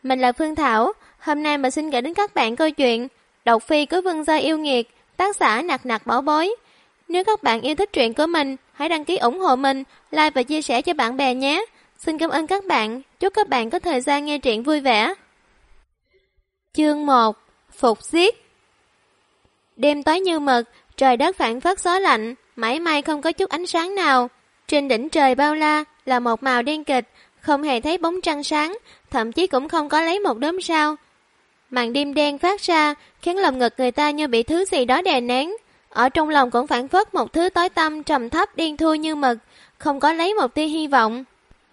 Mình là Phương Thảo, hôm nay mình xin gửi đến các bạn câu chuyện Độc Phi của Vương Gia Yêu Nghiệt, tác giả Nặc Nặc Bảo Bối. Nếu các bạn yêu thích truyện của mình, hãy đăng ký ủng hộ mình, like và chia sẻ cho bạn bè nhé. Xin cảm ơn các bạn, chúc các bạn có thời gian nghe truyện vui vẻ. Chương 1. Phục giết. Đêm tối như mực, trời đất phảng phất gió lạnh, mảy may không có chút ánh sáng nào. Trên đỉnh trời bao la là một màu đen kịch, không hề thấy bóng trăng sáng, thậm chí cũng không có lấy một đốm sao. Màn đêm đen phát ra, khiến lòng ngực người ta như bị thứ gì đó đè nén. Ở trong lòng cũng phảng phất một thứ tối tăm trầm thấp đen thui như mực, không có lấy một tia hy vọng.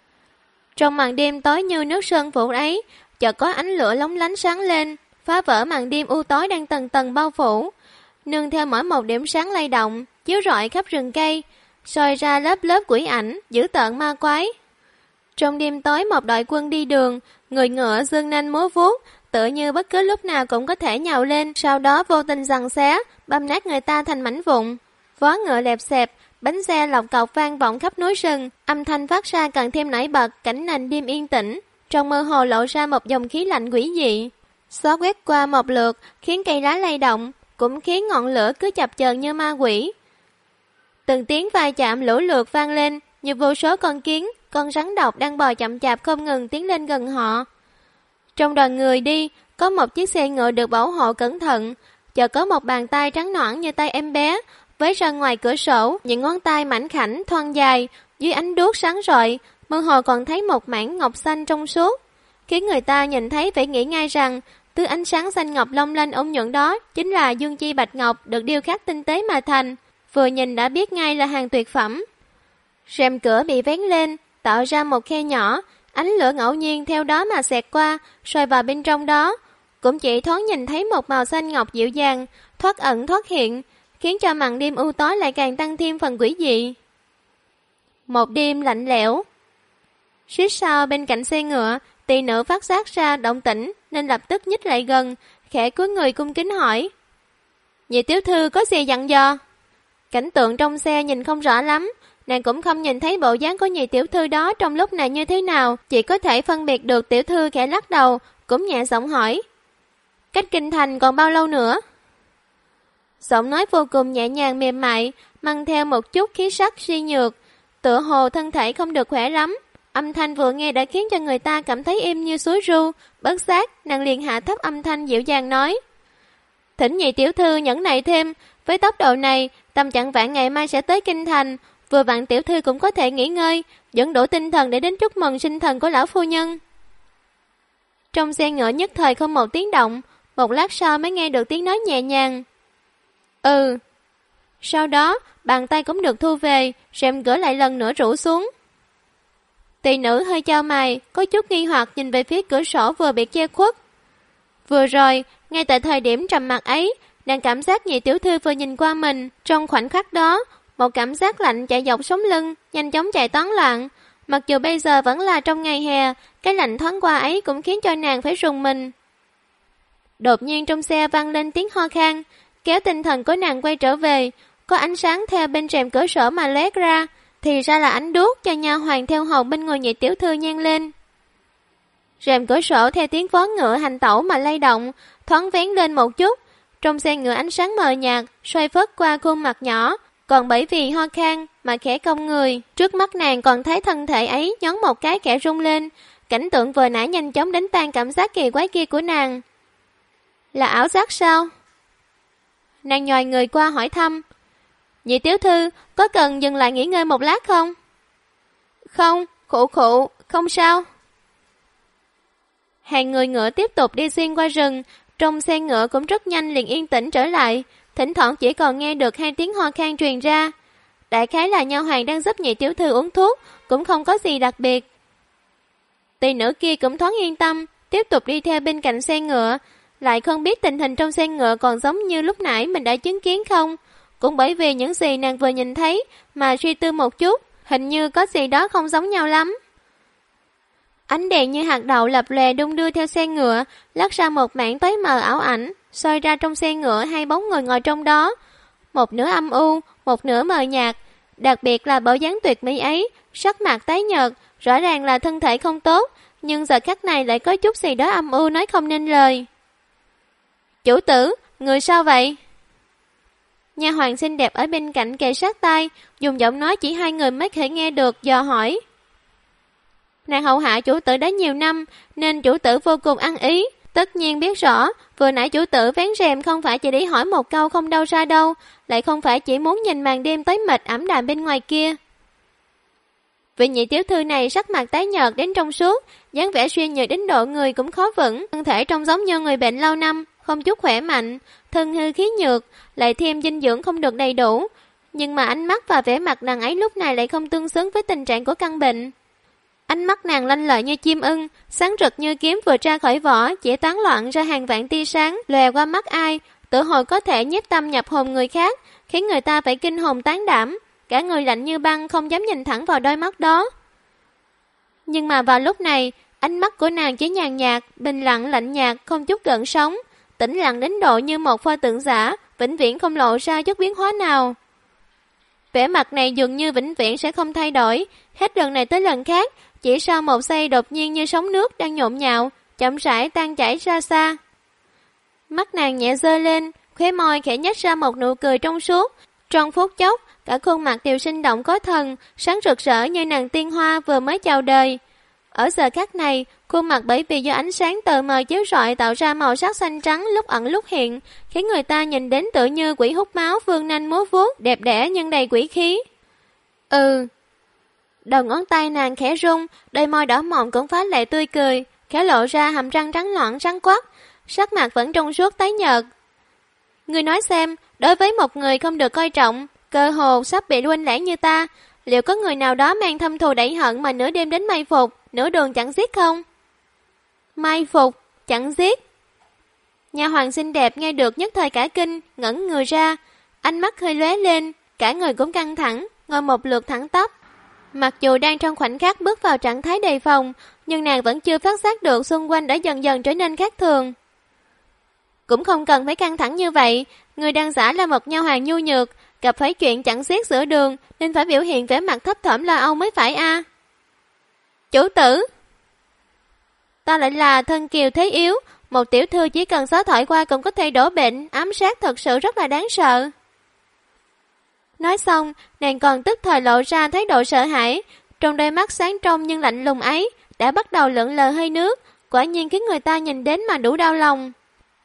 Trong màn đêm tối như nước sơn phủ ấy, chợt có ánh lửa lóng lánh sáng lên, phá vỡ màn đêm u tối đang tầng tầng bao phủ. Nương theo mỗi một điểm sáng lay động, chiếu rọi khắp rừng cây, soi ra lớp lớp quỷ ảnh, dữ tợn ma quái. Trong đêm tối một đội quân đi đường, người ngựa dương nanh múa vuốt, tựa như bất cứ lúc nào cũng có thể nhào lên, sau đó vô tình giằng xé, băm nát người ta thành mảnh vụn. Vó ngựa lẹp xẹp, bánh xe lọc cọc vang vọng khắp núi rừng, âm thanh phát ra càng thêm nổi bật cảnh nền đêm yên tĩnh, trong mơ hồ lộ ra một dòng khí lạnh quỷ dị. Gió quét qua một lượt, khiến cây lá lay động, cũng khiến ngọn lửa cứ chập chờn như ma quỷ. Từng tiếng va chạm lũ lượt vang lên, như vô số con kiến, con rắn độc đang bò chậm chạp không ngừng tiến lên gần họ. Trong đoàn người đi, có một chiếc xe ngựa được bảo hộ cẩn thận, chợt có một bàn tay trắng nõn như tay em bé, với ra ngoài cửa sổ, những ngón tay mảnh khảnh, thon dài, dưới ánh đuốc sáng rọi, mơ hồ còn thấy một mảng ngọc xanh trong suốt, khiến người ta nhìn thấy phải nghĩ ngay rằng, thứ ánh sáng xanh ngọc long lanh ôn nhuận đó chính là dương chi bạch ngọc được điêu khắc tinh tế mà thành, vừa nhìn đã biết ngay là hàng tuyệt phẩm. Rèm cửa bị vén lên, tạo ra một khe nhỏ, ánh lửa ngẫu nhiên theo đó mà xẹt qua, soi vào bên trong đó, cũng chỉ thoáng nhìn thấy một màu xanh ngọc dịu dàng, thoát ẩn thoát hiện, khiến cho màn đêm u tối lại càng tăng thêm phần quỷ dị. Một đêm lạnh lẽo. Phía sau bên cạnh xe ngựa, tỳ nữ phát giác ra động tĩnh nên lập tức nhích lại gần, khẽ cúi người cung kính hỏi: "Nhị tiểu thư có gì dặn dò?" Cảnh tượng trong xe nhìn không rõ lắm, nàng cũng không nhìn thấy bộ dáng của nhị tiểu thư đó trong lúc này như thế nào, chỉ có thể phân biệt được tiểu thư khẽ lắc đầu, cũng nhẹ giọng hỏi: "Cách kinh thành còn bao lâu nữa?" Giọng nói vô cùng nhẹ nhàng mềm mại, mang theo một chút khí sắc suy nhược, tựa hồ thân thể không được khỏe lắm. Âm thanh vừa nghe đã khiến cho người ta cảm thấy êm như suối ru, bất giác nàng liền hạ thấp âm thanh dịu dàng nói: "Thỉnh nhị tiểu thư nhẫn nại thêm, với tốc độ này, tầm chạng vạn ngày mai sẽ tới kinh thành, vừa vặn tiểu thư cũng có thể nghỉ ngơi, vẫn đủ tinh thần để đến chúc mừng sinh thần của lão phu nhân." Trong xe ngựa nhất thời không một tiếng động, một lát sau mới nghe được tiếng nói nhẹ nhàng: "Ừ." Sau đó, bàn tay cũng được thu về, rèm cửa lại lần nữa rủ xuống. Tỳ nữ hơi chau mày, có chút nghi hoặc nhìn về phía cửa sổ vừa bị che khuất. Vừa rồi, ngay tại thời điểm trầm mặc ấy, nàng cảm giác nhị tiểu thư vừa nhìn qua mình. Trong khoảnh khắc đó, một cảm giác lạnh chạy dọc sống lưng, nhanh chóng chạy toán loạn. Mặc dù bây giờ vẫn là trong ngày hè, cái lạnh thoáng qua ấy cũng khiến cho nàng phải rùng mình. Đột nhiên trong xe vang lên tiếng ho khan, kéo tinh thần của nàng quay trở về. Có ánh sáng theo bên rèm cửa sổ mà lóe ra, thì ra là ánh đuốc cho nha hoàn theo hầu bên người nhị tiểu thư nhen lên. Rèm cửa sổ theo tiếng vó ngựa hành tẩu mà lay động, thoáng vén lên một chút. Trong xe ngựa ánh sáng mờ nhạt, xoay phất qua khuôn mặt nhỏ, còn bởi vì ho khan mà khẽ cong người. Trước mắt nàng còn thấy thân thể ấy nhón một cái khẽ rung lên. Cảnh tượng vừa nãy nhanh chóng đánh tan cảm giác kỳ quái kia của nàng. Là ảo giác sao? Nàng nhòi người qua hỏi thăm: "Nhị tiểu thư, có cần dừng lại nghỉ ngơi một lát không?" "Không, khụ khụ, không sao." Hàng người ngựa tiếp tục đi xuyên qua rừng, trong xe ngựa cũng rất nhanh liền yên tĩnh trở lại, thỉnh thoảng chỉ còn nghe được 2 tiếng ho khan truyền ra. Đại khái là nha hoàn đang giúp nhị tiểu thư uống thuốc, cũng không có gì đặc biệt. Tỳ nữ kia cũng thoáng yên tâm, tiếp tục đi theo bên cạnh xe ngựa, lại không biết tình hình trong xe ngựa còn giống như lúc nãy mình đã chứng kiến không. Cũng bởi vì những gì nàng vừa nhìn thấy mà suy tư một chút, hình như có gì đó không giống nhau lắm. Ánh đèn như hạt đậu lập lòe đung đưa theo xe ngựa, lắc ra một mảng tối mờ ảo ảnh, soi ra trong xe ngựa 2 bóng người ngồi trong đó. Một nửa âm u, một nửa mờ nhạt, đặc biệt là bộ dáng tuyệt mỹ ấy, sắc mặt tái nhợt, rõ ràng là thân thể không tốt, nhưng giờ khắc này lại có chút gì đó âm u nói không nên lời. Chủ tử, người sao vậy? Nha hoàn xinh đẹp ở bên cạnh kề sát tai, dùng giọng nói chỉ hai người mới thể nghe được, dò hỏi. Nàng hầu hạ chủ tử đã nhiều năm, nên chủ tử vô cùng ăn ý. Tất nhiên biết rõ, vừa nãy chủ tử vén rèm không phải chỉ để hỏi một câu không đâu ra đâu, lại không phải chỉ muốn nhìn màn đêm tối mịt ảm đạm bên ngoài kia. Vị nhị tiểu thư này sắc mặt tái nhợt đến trong suốt, dáng vẻ suy nhược đến độ người cũng khó vững, thân thể trông giống như người bệnh lâu năm, không chút khỏe mạnh, thân hư khí nhược, lại thêm dinh dưỡng không được đầy đủ, nhưng mà ánh mắt và vẻ mặt nàng ấy lúc này lại không tương xứng với tình trạng của căn bệnh. Ánh mắt nàng lanh lợi như chim ưng, sáng rực như kiếm vừa ra khỏi vỏ, chỉ tán loạn ra hàng vạn tia sáng lòe qua mắt ai, tự hồi có thể nhiếp tâm nhập hồn người khác, khiến người ta phải kinh hồn tán đảm, cả người lạnh như băng không dám nhìn thẳng vào đôi mắt đó. Nhưng mà vào lúc này, ánh mắt của nàng chỉ nhàn nhạt, bình lặng lạnh nhạt, không chút gợn sóng, tĩnh lặng đến độ như một pho tượng giả, vĩnh viễn không lộ ra chút biến hóa nào. Vẻ mặt này dường như vĩnh viễn sẽ không thay đổi, hết lần này tới lần khác, chỉ sau một giây đột nhiên như sóng nước đang nhộn nhạo, chậm rãi tan chảy ra xa. Mắt nàng nhẹ giơ lên, khóe môi khẽ nhếch ra một nụ cười trong suốt. Trong phút chốc, cả khuôn mặt đều sinh động có thần, sáng rực rỡ như nàng tiên hoa vừa mới chào đời. Ở giờ khắc này, khuôn mặt bởi vì do ánh sáng tờ mờ chiếu rọi tạo ra màu sắc xanh trắng lúc ẩn lúc hiện, khiến người ta nhìn đến tựa như quỷ hút máu vươn nanh múa vuốt, đẹp đẽ nhưng đầy quỷ khí. Đầu ngón tay nàng khẽ rung, đôi môi đỏ mọng cũng phá lệ tươi cười, khẽ lộ ra hàm răng trắng nõn trắng quắc, sắc mặt vẫn trong suốt tái nhợt. Ngươi nói xem, đối với một người không được coi trọng, cơ hồ sắp bị quên lãng như ta, liệu có người nào đó mang thâm thù đẩy hận mà nửa đêm đến mai phục, nửa đường chẳng giết không? Mai phục, chẳng giết. Nha hoàn xinh đẹp nghe được nhất thời cả kinh, ngẩn người ra, ánh mắt hơi lóe lên, cả người cũng căng thẳng, ngồi một lượt thẳng tắp. Mặc dù đang trong khoảnh khắc bước vào trạng thái đề phòng, nhưng nàng vẫn chưa phát giác được xung quanh đã dần dần trở nên khác thường. Cũng không cần phải căng thẳng như vậy, người đang giả là một nha hoàn nhu nhược, gặp phải chuyện chẳng xiết giữa đường nên phải biểu hiện vẻ mặt thấp thỏm lo âu mới phải a. Chủ tử, ta lại là thân kiều thế yếu, một tiểu thư chỉ cần gió thổi qua cũng có thể đổ bệnh, ám sát thật sự rất là đáng sợ. Nói xong, nàng còn tức thời lộ ra thái độ sợ hãi, trong đôi mắt sáng trong nhưng lạnh lùng ấy đã bắt đầu lượn lờ hơi nước, quả nhiên khiến người ta nhìn đến mà đủ đau lòng.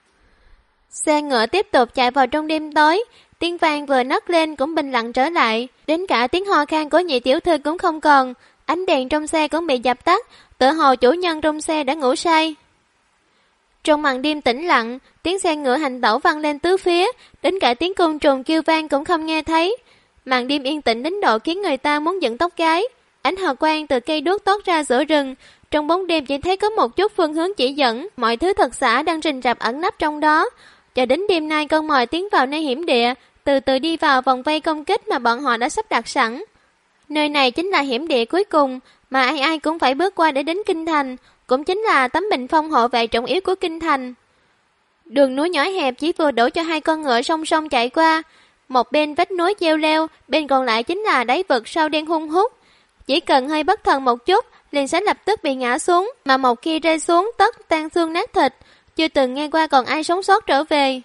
Xe ngựa tiếp tục chạy vào trong đêm tối, tiếng vang vừa nấc lên cũng bình lặng trở lại, đến cả tiếng ho khan của nhị tiểu thư cũng không còn, ánh đèn trong xe cũng bị dập tắt, tựa hồ chủ nhân trong xe đã ngủ say. Trong màn đêm tĩnh lặng, tiếng xe ngựa hành tẩu vang lên tứ phía, đến cả tiếng côn trùng kêu vang cũng không nghe thấy. Màn đêm yên tĩnh đến độ khiến người ta muốn dựng tóc gáy. Ánh hào quang từ cây đuốc toát ra giữa rừng, trong bóng đêm chỉ thấy có một chút phương hướng chỉ dẫn, mọi thứ thật giả đang rình rập ẩn nấp trong đó. Cho đến đêm nay con mồi tiến vào nơi hiểm địa, từ từ đi vào vòng vây công kích mà bọn họ đã sắp đặt sẵn. Nơi này chính là hiểm địa cuối cùng mà ai ai cũng phải bước qua để đến kinh thành, cũng chính là tấm bình phong hộ vệ trọng yếu của kinh thành. Đường núi nhỏ hẹp chỉ vừa đủ cho hai con ngựa song song chạy qua, một bên vách núi treo leo, bên còn lại chính là đáy vực sâu đen hun hút. Chỉ cần hơi bất thần một chút, liền sẽ lập tức bị ngã xuống, mà một khi rơi xuống tất tan xương nát thịt, chưa từng nghe qua còn ai sống sót trở về.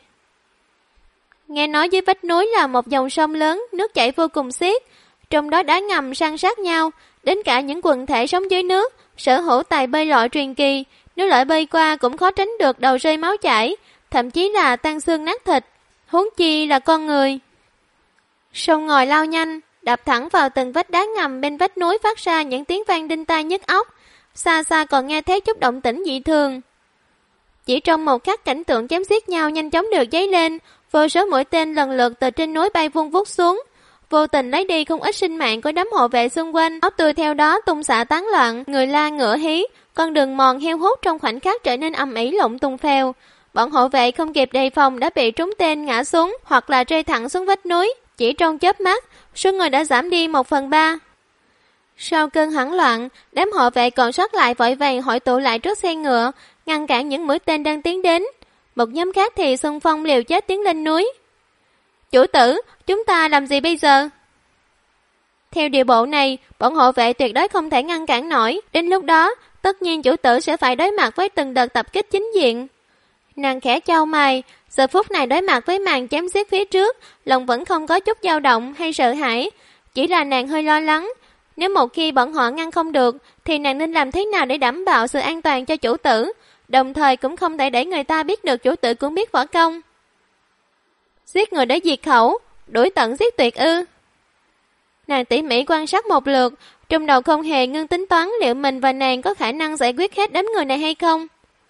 Nghe nói dưới vách núi là một dòng sông lớn, nước chảy vô cùng xiết, trong đó đá ngầm san sát nhau, đến cả những quần thể sống dưới nước, sở hữu tài bơi lội truyền kỳ, nếu lội bơi qua cũng khó tránh được đầu rơi máu chảy, thậm chí là tan xương nát thịt, huống chi là con người. Sông ngòi lao nhanh, đập thẳng vào từng vách đá ngầm bên vách núi phát ra những tiếng vang đinh tai nhức óc, xa xa còn nghe thấy chút động tĩnh dị thường. Chỉ trong một khắc cảnh tượng chém giết nhau nhanh chóng được dấy lên, vô số mũi tên lần lượt từ trên núi bay vun vút xuống, vô tình lấy đi không ít sinh mạng của đám hộ vệ xung quanh, máu tươi theo đó tung xả tán loạn, người la ngựa hí, con đường mòn heo hút trong khoảnh khắc trở nên ầm ĩ lộn tung phèo. Bọn hộ vệ không kịp đề phòng đã bị trúng tên ngã xuống hoặc là rơi thẳng xuống vách núi, chỉ trong chớp mắt, số người đã giảm đi 1/3. Sau cơn hoảng loạn, đám hộ vệ còn sót lại vội vàng hội tụ lại trước xe ngựa, ngăn cản những mũi tên đang tiến đến. Một nhóm khác thì xung phong liều chết tiến lên núi. Chủ tử, chúng ta làm gì bây giờ? Theo điều bộ này, bọn hộ vệ tuyệt đối không thể ngăn cản nổi. Đến lúc đó, tất nhiên chủ tử sẽ phải đối mặt với từng đợt tập kích chính diện. Nàng khẽ chau mày, giờ phút này đối mặt với màn chém giết phía trước, lòng vẫn không có chút dao động hay sợ hãi, chỉ là nàng hơi lo lắng. Nếu một khi bọn họ ngăn không được, thì nàng nên làm thế nào để đảm bảo sự an toàn cho chủ tử, đồng thời cũng không thể để người ta biết được chủ tử cũng biết võ công. Giết người để diệt khẩu, đuổi tận giết tuyệt ư? Nàng tỉ mỉ quan sát một lượt, trong đầu không hề ngưng tính toán liệu mình và nàng có khả năng giải quyết hết đám người này hay không.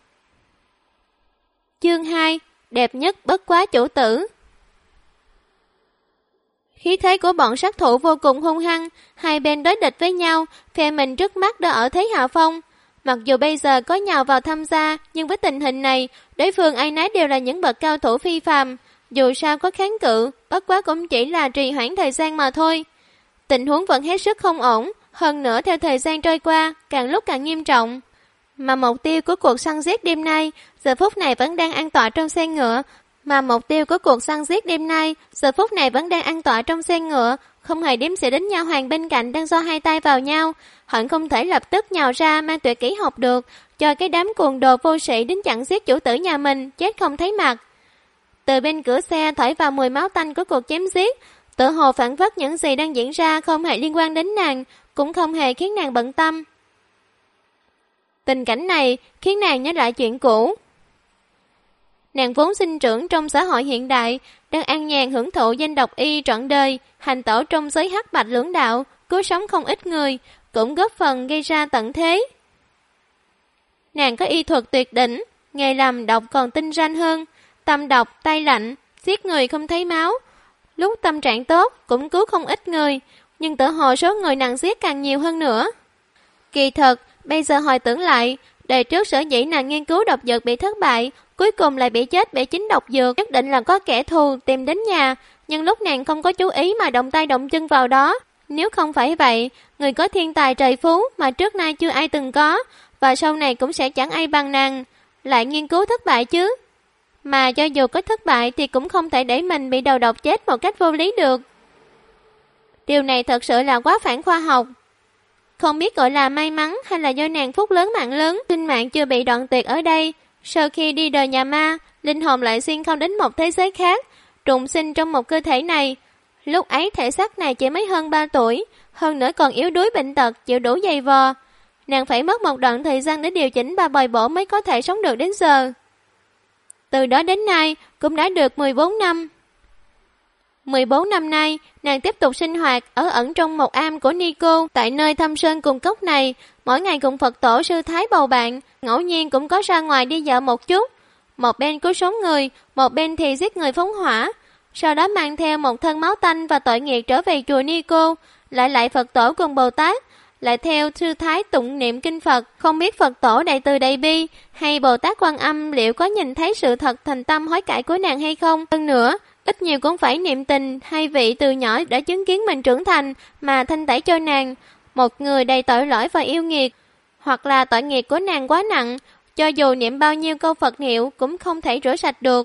Chương 2, đẹp nhất bất quá chủ tử. Khí thế của bọn sát thủ vô cùng hung hăng, hai bên đối địch với nhau, phe mình trước mắt đã ở thế hạ phong. Mặc dù bây giờ có nhào vào tham gia, nhưng với tình hình này, đối phương ai nấy đều là những bậc cao thủ phi phàm, dù sao có kháng cự, bất quá cũng chỉ là trì hoãn thời gian mà thôi. Tình huống vẫn hết sức không ổn, hơn nữa theo thời gian trôi qua, càng lúc càng nghiêm trọng. Mà mục tiêu của cuộc săn giết đêm nay, giờ phút này vẫn đang an tọa trong xe ngựa. Không hề đếm xỉa đến nha hoàn bên cạnh đang giơ hai tay vào nhau, hận không thể lập tức nhào ra mang tuyệt kỹ học được, cho cái đám cuồng đồ vô sĩ đến chặn giết chủ tử nhà mình, chết không thấy mặt. Từ bên cửa xe thổi vào mùi máu tanh của cuộc chém giết, tự hồ phản phất những gì đang diễn ra không hề liên quan đến nàng, cũng không hề khiến nàng bận tâm. Tình cảnh này khiến nàng nhớ lại chuyện cũ. Nàng vốn sinh trưởng trong xã hội hiện đại, đang an nhàn hưởng thụ danh độc y trọn đời, hành tẩu trong giới hắc bạch lưỡng đạo, cứu sống không ít người, cũng góp phần gây ra tận thế. Nàng có y thuật tuyệt đỉnh, nghề làm độc còn tinh ranh hơn, tâm độc, tay lạnh, giết người không thấy máu. Lúc tâm trạng tốt cũng cứu không ít người, nhưng tự hồ số người nàng giết càng nhiều hơn nữa. Kỳ thật, bây giờ hồi tưởng lại, đời trước sở dĩ nàng nghiên cứu độc dược bị thất bại, cuối cùng lại bị chết bởi chính độc dược, nhất định là có kẻ thù tìm đến nhà, nhưng lúc nàng không có chú ý mà động tay động chân vào đó. Nếu không phải vậy, người có thiên tài trời phú mà trước nay chưa ai từng có, và sau này cũng sẽ chẳng ai bằng nàng, lại nghiên cứu thất bại chứ. Mà cho dù có thất bại thì cũng không thể để mình bị đầu độc chết một cách vô lý được. Điều này thật sự là quá phản khoa học. Không biết gọi là may mắn hay là do nàng phúc lớn mạng lớn, sinh mạng chưa bị đoạn tuyệt ở đây. Sau khi đi đời nhà ma, linh hồn lại xuyên không đến một thế giới khác, trùng sinh trong một cơ thể này. Lúc ấy thể xác này chỉ mới hơn 3 tuổi, hơn nữa còn yếu đuối bệnh tật, chịu đủ dày vò. Nàng phải mất một đoạn thời gian để điều chỉnh và bồi bổ mới có thể sống được đến giờ. Từ đó đến nay cũng đã được 14 năm. 14 năm nay, nàng tiếp tục sinh hoạt ở ẩn trong một am của Nico tại nơi thâm sơn cùng cốc này, mỗi ngày cùng Phật tổ sư thái bầu bạn, ngẫu nhiên cũng có ra ngoài đi dạo một chút. Một bên cứu sống người, một bên thì giết người phóng hỏa. Sau đó mang theo một thân máu tanh và tội nghiệp trở về chùa Nico, lại Phật tổ cùng Bồ Tát, lại theo sư thái tụng niệm kinh Phật. Không biết Phật tổ đại từ đại bi hay Bồ Tát Quan Âm liệu có nhìn thấy sự thật thành tâm hối cải của nàng hay không. Hơn nữa, ít nhiều cũng phải niệm tình hai vị từ nhỏ đã chứng kiến mình trưởng thành mà thanh tẩy cho nàng. Một người đầy tội lỗi và yêu nghiệt, hoặc là tội nghiệp của nàng quá nặng, cho dù niệm bao nhiêu câu Phật hiệu cũng không thể rửa sạch được.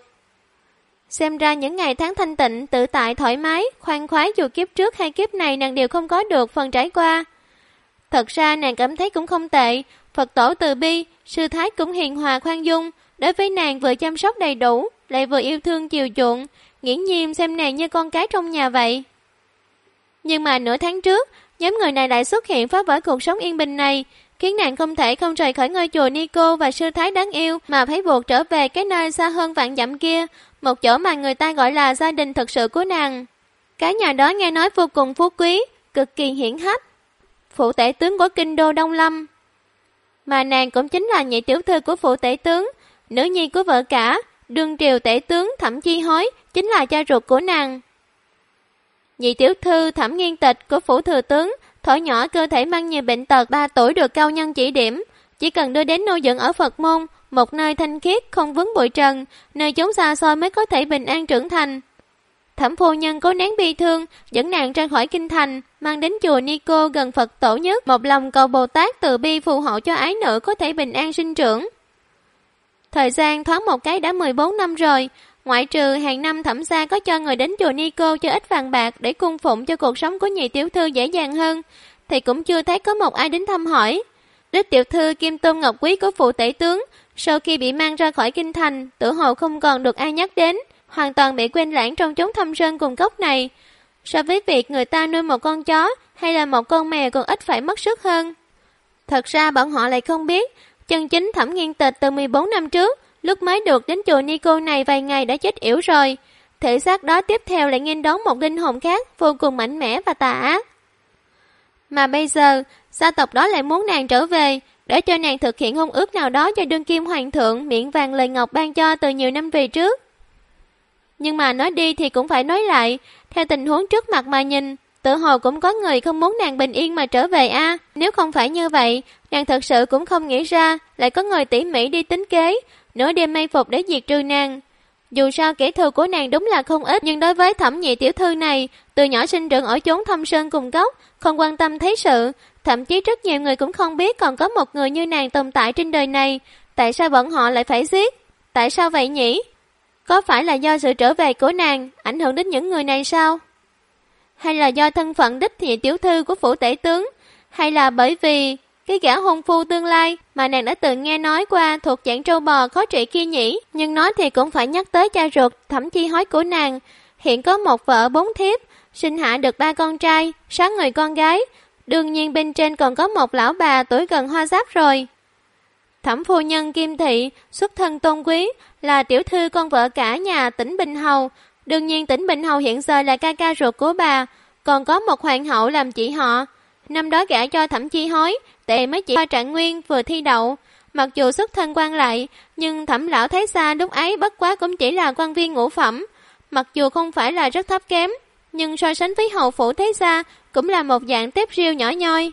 Xem ra những ngày tháng thanh tịnh, tự tại, thoải mái, khoan khoái dù kiếp trước hay kiếp này nàng đều không có được phần trải qua. Thật ra nàng cảm thấy cũng không tệ, Phật tổ từ bi, sư thái cũng hiền hòa khoan dung, đối với nàng vừa chăm sóc đầy đủ, lại vừa yêu thương chiều chuộng, nghiễm nhiên xem nàng như con cái trong nhà vậy. Nhưng mà nửa tháng trước, nhóm người này lại xuất hiện phá vỡ cuộc sống yên bình này, khiến nàng không thể không rời khỏi ngôi chùa Nico và sư thái đáng yêu mà phải buộc trở về cái nơi xa hơn vạn dặm kia, một chỗ mà người ta gọi là gia đình thực sự của nàng. Cái nhà đó nghe nói vô cùng phú quý, cực kỳ hiển hách, phụ tể tướng của kinh đô Đông Lâm. Mà nàng cũng chính là nhị tiểu thư của phụ tể tướng, nữ nhi của vợ cả, đương triều tể tướng Thẩm Chi Hối, chính là cha ruột của nàng. Nhị tiểu thư Thẩm Nghiên Tịch của phủ thừa tướng, thuở nhỏ cơ thể mang nhiều bệnh tật, 3 tuổi được cao nhân chỉ điểm, chỉ cần đưa đến nuôi dưỡng ở Phật môn, một nơi thanh khiết không vướng bụi trần, nơi chốn xa xôi mới có thể bình an trưởng thành. Thẩm phu nhân cố nén bi thương, dẫn nàng ra khỏi kinh thành, mang đến chùa Nico gần Phật tổ nhất, một lòng cầu Bồ Tát từ bi phù hộ cho ái nữ có thể bình an sinh trưởng. Thời gian thoáng một cái đã 14 năm rồi, ngoại trừ hàng năm Thẩm gia có cho người đến chùa Nico cho ít vàng bạc để cung phụng cho cuộc sống của nhị tiểu thư dễ dàng hơn, thì cũng chưa thấy có một ai đến thăm hỏi. Đích tiểu thư kim tôn ngọc quý của phụ tể tướng, sau khi bị mang ra khỏi kinh thành, tự hồ không còn được ai nhắc đến, hoàn toàn bị quên lãng trong chốn thâm sơn cùng cốc này. So với việc người ta nuôi một con chó hay là một con mèo còn ít phải mất sức hơn. Thật ra bọn họ lại không biết, chân chính Thẩm Nghiên Tịch từ 14 năm trước, lúc mới được đến chùa Ni Cô này vài ngày đã chết yểu rồi. Thể xác đó tiếp theo lại nghênh đón một linh hồn khác vô cùng mạnh mẽ và tà ác. Mà bây giờ, gia tộc đó lại muốn nàng trở về, để cho nàng thực hiện hôn ước nào đó cho đương kim hoàng thượng miệng vàng lời ngọc ban cho từ nhiều năm về trước. Nhưng mà nói đi thì cũng phải nói lại, theo tình huống trước mặt mà nhìn, tự hồ cũng có người không muốn nàng bình yên mà trở về a. Nếu không phải như vậy, nàng thật sự cũng không nghĩ ra lại có người tỉ mỉ đi tính kế, nửa đêm may phục để diệt trừ nàng. Dù sao kẻ thù của nàng đúng là không ít, nhưng đối với Thẩm nhị tiểu thư này, từ nhỏ sinh trưởng ở chốn thâm sơn cùng cốc, không quan tâm thế sự, thậm chí rất nhiều người cũng không biết còn có một người như nàng tồn tại trên đời này. Tại sao bọn họ lại phải giết? Tại sao vậy nhỉ? Có phải là do sự trở về của nàng ảnh hưởng đến những người này sao? Hay là do thân phận đích nhị tiểu thư của phủ tể tướng? Hay là bởi vì cái gã hôn phu tương lai mà nàng đã từng nghe nói qua thuộc dạng trâu bò khó trị kia nhỉ? Nhưng nói thì cũng phải nhắc tới cha ruột Thẩm Chi Hối của nàng. Hiện có một vợ 4 thiếp, sinh hạ được 3 con trai, 6 người con gái. Đương nhiên bên trên còn có một lão bà tuổi gần hoa giáp rồi. Thẩm phu nhân Kim Thị, xuất thân tôn quý, là tiểu thư con vợ cả nhà Tỉnh Bình Hầu. Đương nhiên Tỉnh Bình Hầu hiện giờ là ca ca ruột của bà, còn có một hoàng hậu làm chị họ. Năm đó gả cho Thẩm Chi Hối, tệ mới chỉ Trạng Nguyên vừa thi đậu. Mặc dù xuất thân quan lại, nhưng Thẩm lão thấy xa lúc ấy bất quá cũng chỉ là quan viên ngũ phẩm. Mặc dù không phải là rất thấp kém, nhưng so sánh với hầu phủ thế gia cũng là một dạng tép riêu nhỏ nhoi.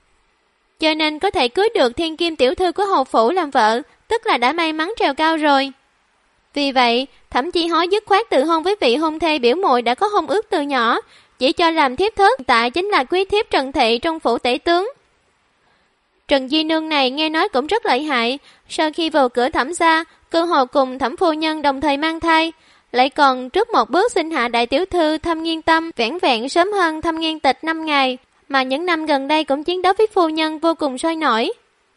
Cho nên có thể cưới được thiên kim tiểu thư của hầu phủ làm vợ, tức là đã may mắn trèo cao rồi. Vì vậy, Thẩm Chi Hối dứt khoát tự hôn với vị hôn thê biểu muội đã có hôn ước từ nhỏ, chỉ cho làm thiếp thất, tại chính là quý thiếp Trần Thị trong phủ tể tướng. Trần Di Nương này nghe nói cũng rất lợi hại, sau khi vào cửa Thẩm gia, cơ hồ cùng Thẩm phu nhân đồng thời mang thai, lại còn trước một bước sinh hạ đại tiểu thư Thâm Nghiên Tâm, vẻn vẹn sớm hơn Thâm Nghiên Tịch 5 ngày, mà những năm gần đây cũng chiến đấu với phu nhân vô cùng sôi nổi.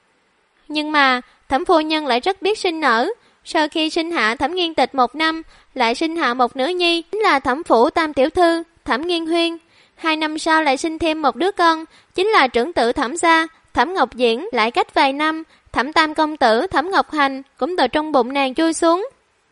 Nhưng mà Thẩm phu nhân lại rất biết sinh nở, sau khi sinh hạ Thẩm Nghiên Tịch 1 năm, lại sinh hạ một nữ nhi, chính là Thẩm phủ tam tiểu thư Thẩm Nghiên Huyên. 2 năm sau lại sinh thêm một đứa con, chính là trưởng tử Thẩm gia Thẩm Ngọc Diễn. Lại cách vài năm, Thẩm tam công tử Thẩm Ngọc Hành cũng từ trong bụng nàng chui xuống.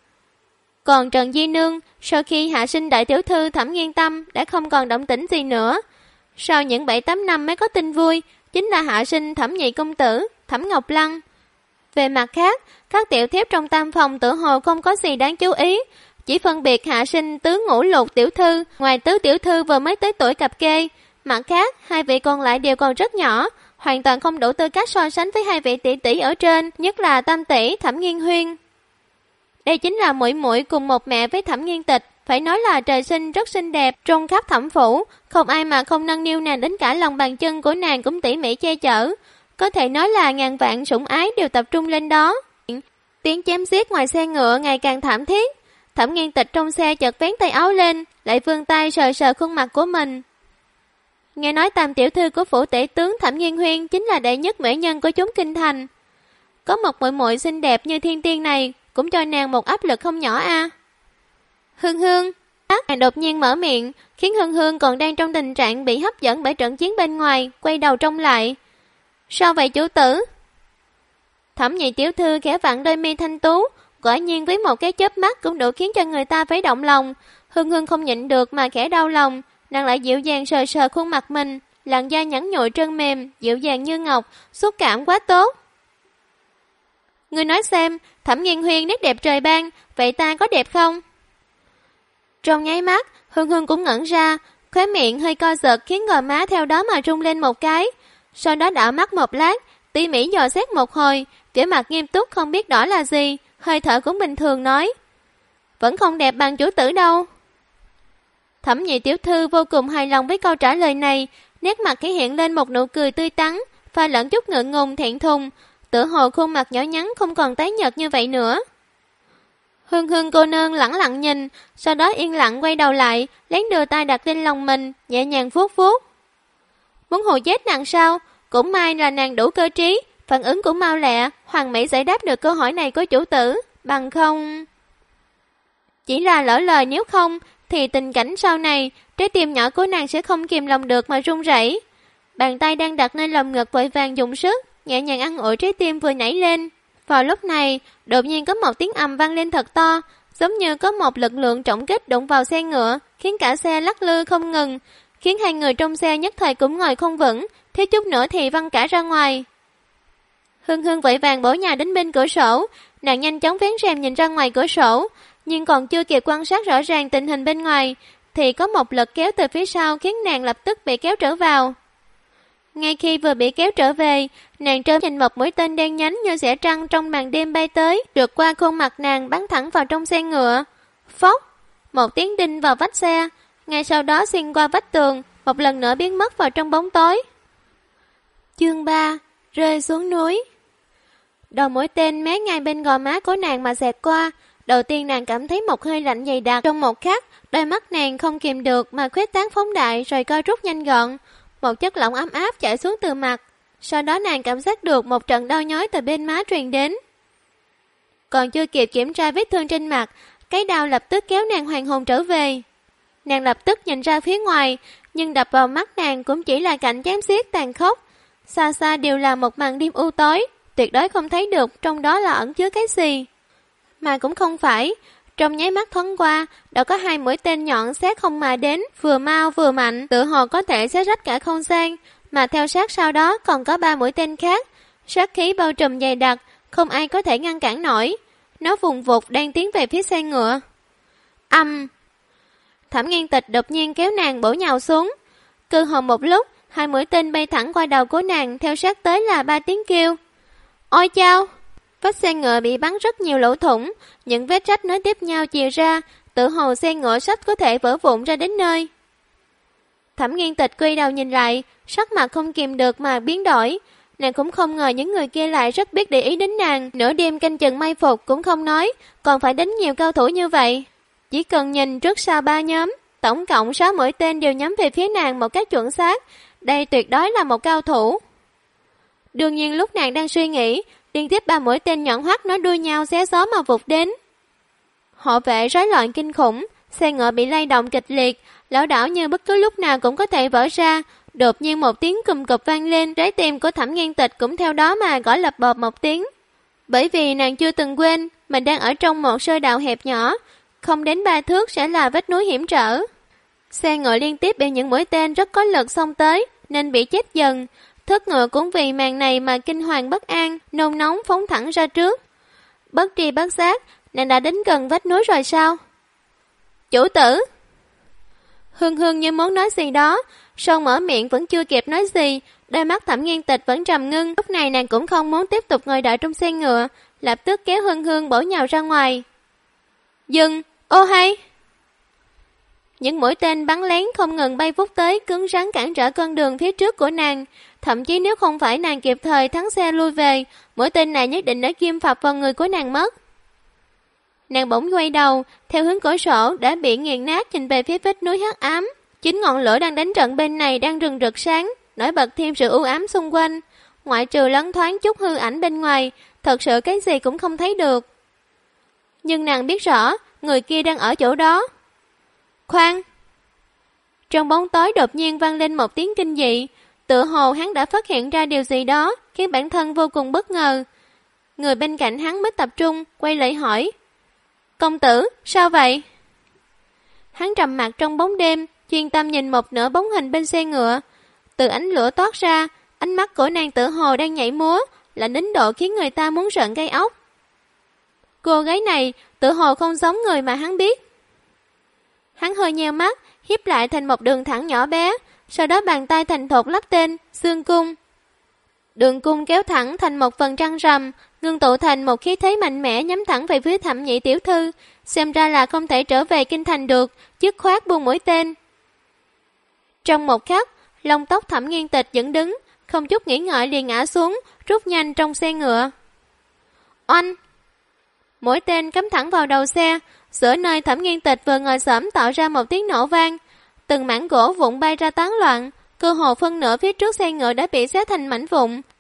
Còn Trần Di Nương, sau khi hạ sinh đại tiểu thư Thẩm Nghiên Tâm đã không còn động tĩnh gì nữa. Sau những 7-8 năm mới có tin vui, chính là hạ sinh Thẩm nhị công tử Thẩm Ngọc Lăng. Về mặt khác, các tiểu thiếp trong tam phòng tự hồ không có gì đáng chú ý, chỉ phân biệt hạ sinh tứ ngũ lục tiểu thư, ngoài tứ tiểu thư vừa mới tới tuổi cập kê. Mặt khác, 2 vị còn lại đều còn rất nhỏ, hoàn toàn không đủ tư cách so sánh với 2 vị tỷ tỷ ở trên, nhất là tam tỷ Thẩm Nghiên Huyên. Đây chính là muội muội cùng một mẹ với Thẩm Nghiên Tịch, phải nói là trời sinh rất xinh đẹp, trong khắp Thẩm phủ, không ai mà không nâng niu nàng, đến cả lòng bàn chân của nàng cũng tỉ mỉ che chở. Có thể nói là ngàn vạn sủng ái đều tập trung lên đó. Tiếng chém giết ngoài xe ngựa ngày càng thảm thiết. Thẩm Nghiên Tịch trong xe chợt vén tay áo lên, lại vươn tay sờ sờ khuôn mặt của mình. Nghe nói tam tiểu thư của phủ tể tướng Thẩm Nghiên Huyên chính là đệ nhất mỹ nhân của chúng kinh thành. Có một muội muội xinh đẹp như thiên tiên này cũng cho nàng một áp lực không nhỏ a. Hương Hương, nàng đột nhiên mở miệng, khiến Hương Hương còn đang trong tình trạng bị hấp dẫn bởi trận chiến bên ngoài, quay đầu trông lại. Sao vậy chủ tử? Thẩm nhị tiểu thư khẽ vặn đôi mi thanh tú, quả nhiên với một cái chớp mắt cũng đủ khiến cho người ta phải động lòng. Hương Hương không nhịn được mà khẽ đau lòng, nàng lại dịu dàng sờ sờ khuôn mặt mình, làn da nhẵn nhụi trơn mềm, dịu dàng như ngọc, xúc cảm quá tốt. Ngươi nói xem, Thẩm Nghiên Huyên nét đẹp trời ban, vậy ta có đẹp không? Trong nháy mắt, Hương Hương cũng ngẩn ra, khóe miệng hơi co giật khiến gò má theo đó mà rung lên một cái. Sau đó đảo mắt một lát, tỉ mỉ dò xét một hồi, vẻ mặt nghiêm túc không biết đó là gì, hơi thở cũng bình thường nói. Vẫn không đẹp bằng chủ tử đâu. Thẩm nhị tiểu thư vô cùng hài lòng với câu trả lời này, nét mặt thể hiện lên một nụ cười tươi tắn, pha lẫn chút ngượng ngùng thẹn thùng, tựa hồ khuôn mặt nhỏ nhắn không còn tái nhợt như vậy nữa. Hương Hương cô nương lẳng lặng nhìn, sau đó yên lặng quay đầu lại, lén đưa tay đặt lên lòng mình, nhẹ nhàng vuốt vuốt. Muốn hù chết nàng sao? Cũng may là nàng đủ cơ trí, Phản ứng cũng mau lẹ, Hoàng Mỹ giải đáp được câu hỏi này của chủ tử, bằng không... Chỉ là lỡ lời, nếu không thì tình cảnh sau này, trái tim nhỏ của nàng sẽ không kìm lòng được mà run rẩy. Bàn tay đang đặt lên lồng ngực vội vàng dùng sức, nhẹ nhàng ăn ủi trái tim vừa nảy lên. Vào lúc này, đột nhiên có một tiếng ầm vang lên thật to, giống như có một lực lượng trọng kích đụng vào xe ngựa, khiến cả xe lắc lư không ngừng, khiến hai người trong xe nhất thời cũng ngồi không vững, thiếu chút nữa thì văng cả ra ngoài. Hương Hương vội vàng bổ nhào đến bên cửa sổ, nàng nhanh chóng vén rèm nhìn ra ngoài cửa sổ, nhưng còn chưa kịp quan sát rõ ràng tình hình bên ngoài, thì có một lực kéo từ phía sau khiến nàng lập tức bị kéo trở vào. Ngay khi vừa bị kéo trở về, nàng trơ nhìn một mũi tên đen nhánh như xẻ trăng trong màn đêm bay tới, trượt qua khuôn mặt nàng bắn thẳng vào trong xe ngựa. Phốc! Một tiếng đinh vào vách xe, ngay sau đó xuyên qua vách tường, một lần nữa biến mất vào trong bóng tối. Chương 3: Rơi xuống núi. Đầu mũi tên mé ngay bên gò má của nàng mà xẹt qua. Đầu tiên nàng cảm thấy một hơi lạnh dày đặc, trong một khắc, đôi mắt nàng không kìm được mà khuếch tán phóng đại rồi co rút nhanh gọn. Một chất lỏng ấm áp chảy xuống từ mặt. Sau đó nàng cảm giác được một trận đau nhói từ bên má truyền đến. Còn chưa kịp kiểm tra vết thương trên mặt, cái đau lập tức kéo nàng hoàn hồn trở về. Nàng lập tức nhìn ra phía ngoài, nhưng đập vào mắt nàng cũng chỉ là cảnh chém xiết tàn khốc. Xa xa đều là một màn đêm u tối, tuyệt đối không thấy được trong đó là ẩn chứa cái gì. Mà cũng không phải, trong nháy mắt thoáng qua, đã có hai mũi tên nhọn xé không mà đến, vừa mau vừa mạnh, tựa hồ có thể xé rách cả không gian, mà theo sát sau đó còn có 3 mũi tên khác, sát khí bao trùm dày đặc, không ai có thể ngăn cản nổi. Nó vùng vụt đang tiến về phía xe ngựa. Thẩm Nghiên Tịch đột nhiên kéo nàng bổ nhào xuống. Cơ hồ một lúc, hai mũi tên bay thẳng qua đầu của nàng, theo sát tới là 3 tiếng kêu. Ôi chao! Vách xe ngựa bị bắn rất nhiều lỗ thủng, những vết rách nối tiếp nhau chìa ra, tự hồ xe ngựa sách có thể vỡ vụn ra đến nơi. Thẩm Nghiên Tịch quay đầu nhìn lại, sắc mặt không kìm được mà biến đổi. Nàng cũng không ngờ những người kia lại rất biết để ý đến nàng, nửa đêm canh chừng may phục cũng không nói, còn phải đánh nhiều cao thủ như vậy. Chỉ cần nhìn trước sau 3 nhóm, tổng cộng 6 mũi tên đều nhắm về phía nàng một cách chuẩn xác, đây tuyệt đối là một cao thủ. Đương nhiên lúc nàng đang suy nghĩ, liên tiếp 3 mũi tên nhọn hoắt nối đuôi nhau xé gió mà vụt đến. Hộ vệ rối loạn kinh khủng, xe ngựa bị lay động kịch liệt, lảo đảo như bất cứ lúc nào cũng có thể vỡ ra. Đột nhiên một tiếng cùm cụp vang lên, trái tim của Thẩm Nghiên Tịch cũng theo đó mà gõ lập bộp một tiếng. Bởi vì nàng chưa từng quên, mình đang ở trong một sơn đạo hẹp nhỏ, không đến 3 thước sẽ là vách núi hiểm trở. Xe ngựa liên tiếp bị những mũi tên rất có lực xông tới, nên bị chết dần. Thất ngựa cũng vì màn này mà kinh hoàng bất an, nôn nóng phóng thẳng ra trước. Bất tri bất giác, nàng đã đến gần vách núi rồi sao? Chủ tử! Hương Hương như muốn nói gì đó, sau mở miệng vẫn chưa kịp nói gì, đôi mắt Thẩm Nghiên Tịch vẫn trầm ngưng. Lúc này nàng cũng không muốn tiếp tục ngồi đợi trong xe ngựa, lập tức kéo Hương Hương bổ nhào ra ngoài. Dừng! Ô hay! Những mũi tên bắn lén không ngừng bay vút tới, cứng rắn cản trở con đường phía trước của nàng. Thậm chí nếu không phải nàng kịp thời thắng xe lui về, mũi tên này nhất định đã ghim phập vào người của nàng mất. Nàng bỗng quay đầu, theo hướng cửa sổ đã bị nghiền nát nhìn về phía vách núi hắc ám. Chính ngọn lửa đang đánh trận bên này đang rừng rực sáng, nổi bật thêm sự u ám xung quanh. Ngoại trừ loáng thoáng chút hư ảnh bên ngoài, thật sự cái gì cũng không thấy được. Nhưng nàng biết rõ, người kia đang ở chỗ đó. Khoan! Trong bóng tối đột nhiên vang lên một tiếng kinh dị, tựa hồ hắn đã phát hiện ra điều gì đó, khiến bản thân vô cùng bất ngờ. Người bên cạnh hắn mới tập trung, quay lại hỏi. Công tử, sao vậy? Hắn trầm mặc trong bóng đêm, chuyên tâm nhìn một nửa bóng hình bên xe ngựa. Từ ánh lửa toát ra, ánh mắt của nàng tựa hồ đang nhảy múa, là đến độ khiến người ta muốn rợn gai ốc. Cô gái này tựa hồ không giống người mà hắn biết. Hắn hơi nheo mắt, hiếp lại thành một đường thẳng nhỏ bé, sau đó bàn tay thành thột lắp tên, xương cung. Đường cung kéo thẳng thành một phần trăng rằm, ngưng tụ thành một khí thế mạnh mẽ nhắm thẳng về phía Thẩm Nhị tiểu thư, xem ra là không thể trở về kinh thành được, dứt khoát buông mũi tên. Trong một khắc, lông tóc Thẩm Nghiên Tịch dựng đứng, không chút nghĩ ngợi liền ngã xuống, rút nhanh trong xe ngựa. Oanh! Mũi tên cắm thẳng vào đầu xe, giữa nơi Thẩm Nghiên Tịch vừa ngồi xổm tạo ra một tiếng nổ vang, từng mảng gỗ vụn bay ra tán loạn, cơ hồ phân nửa phía trước xe ngựa đã bị xé thành mảnh vụn,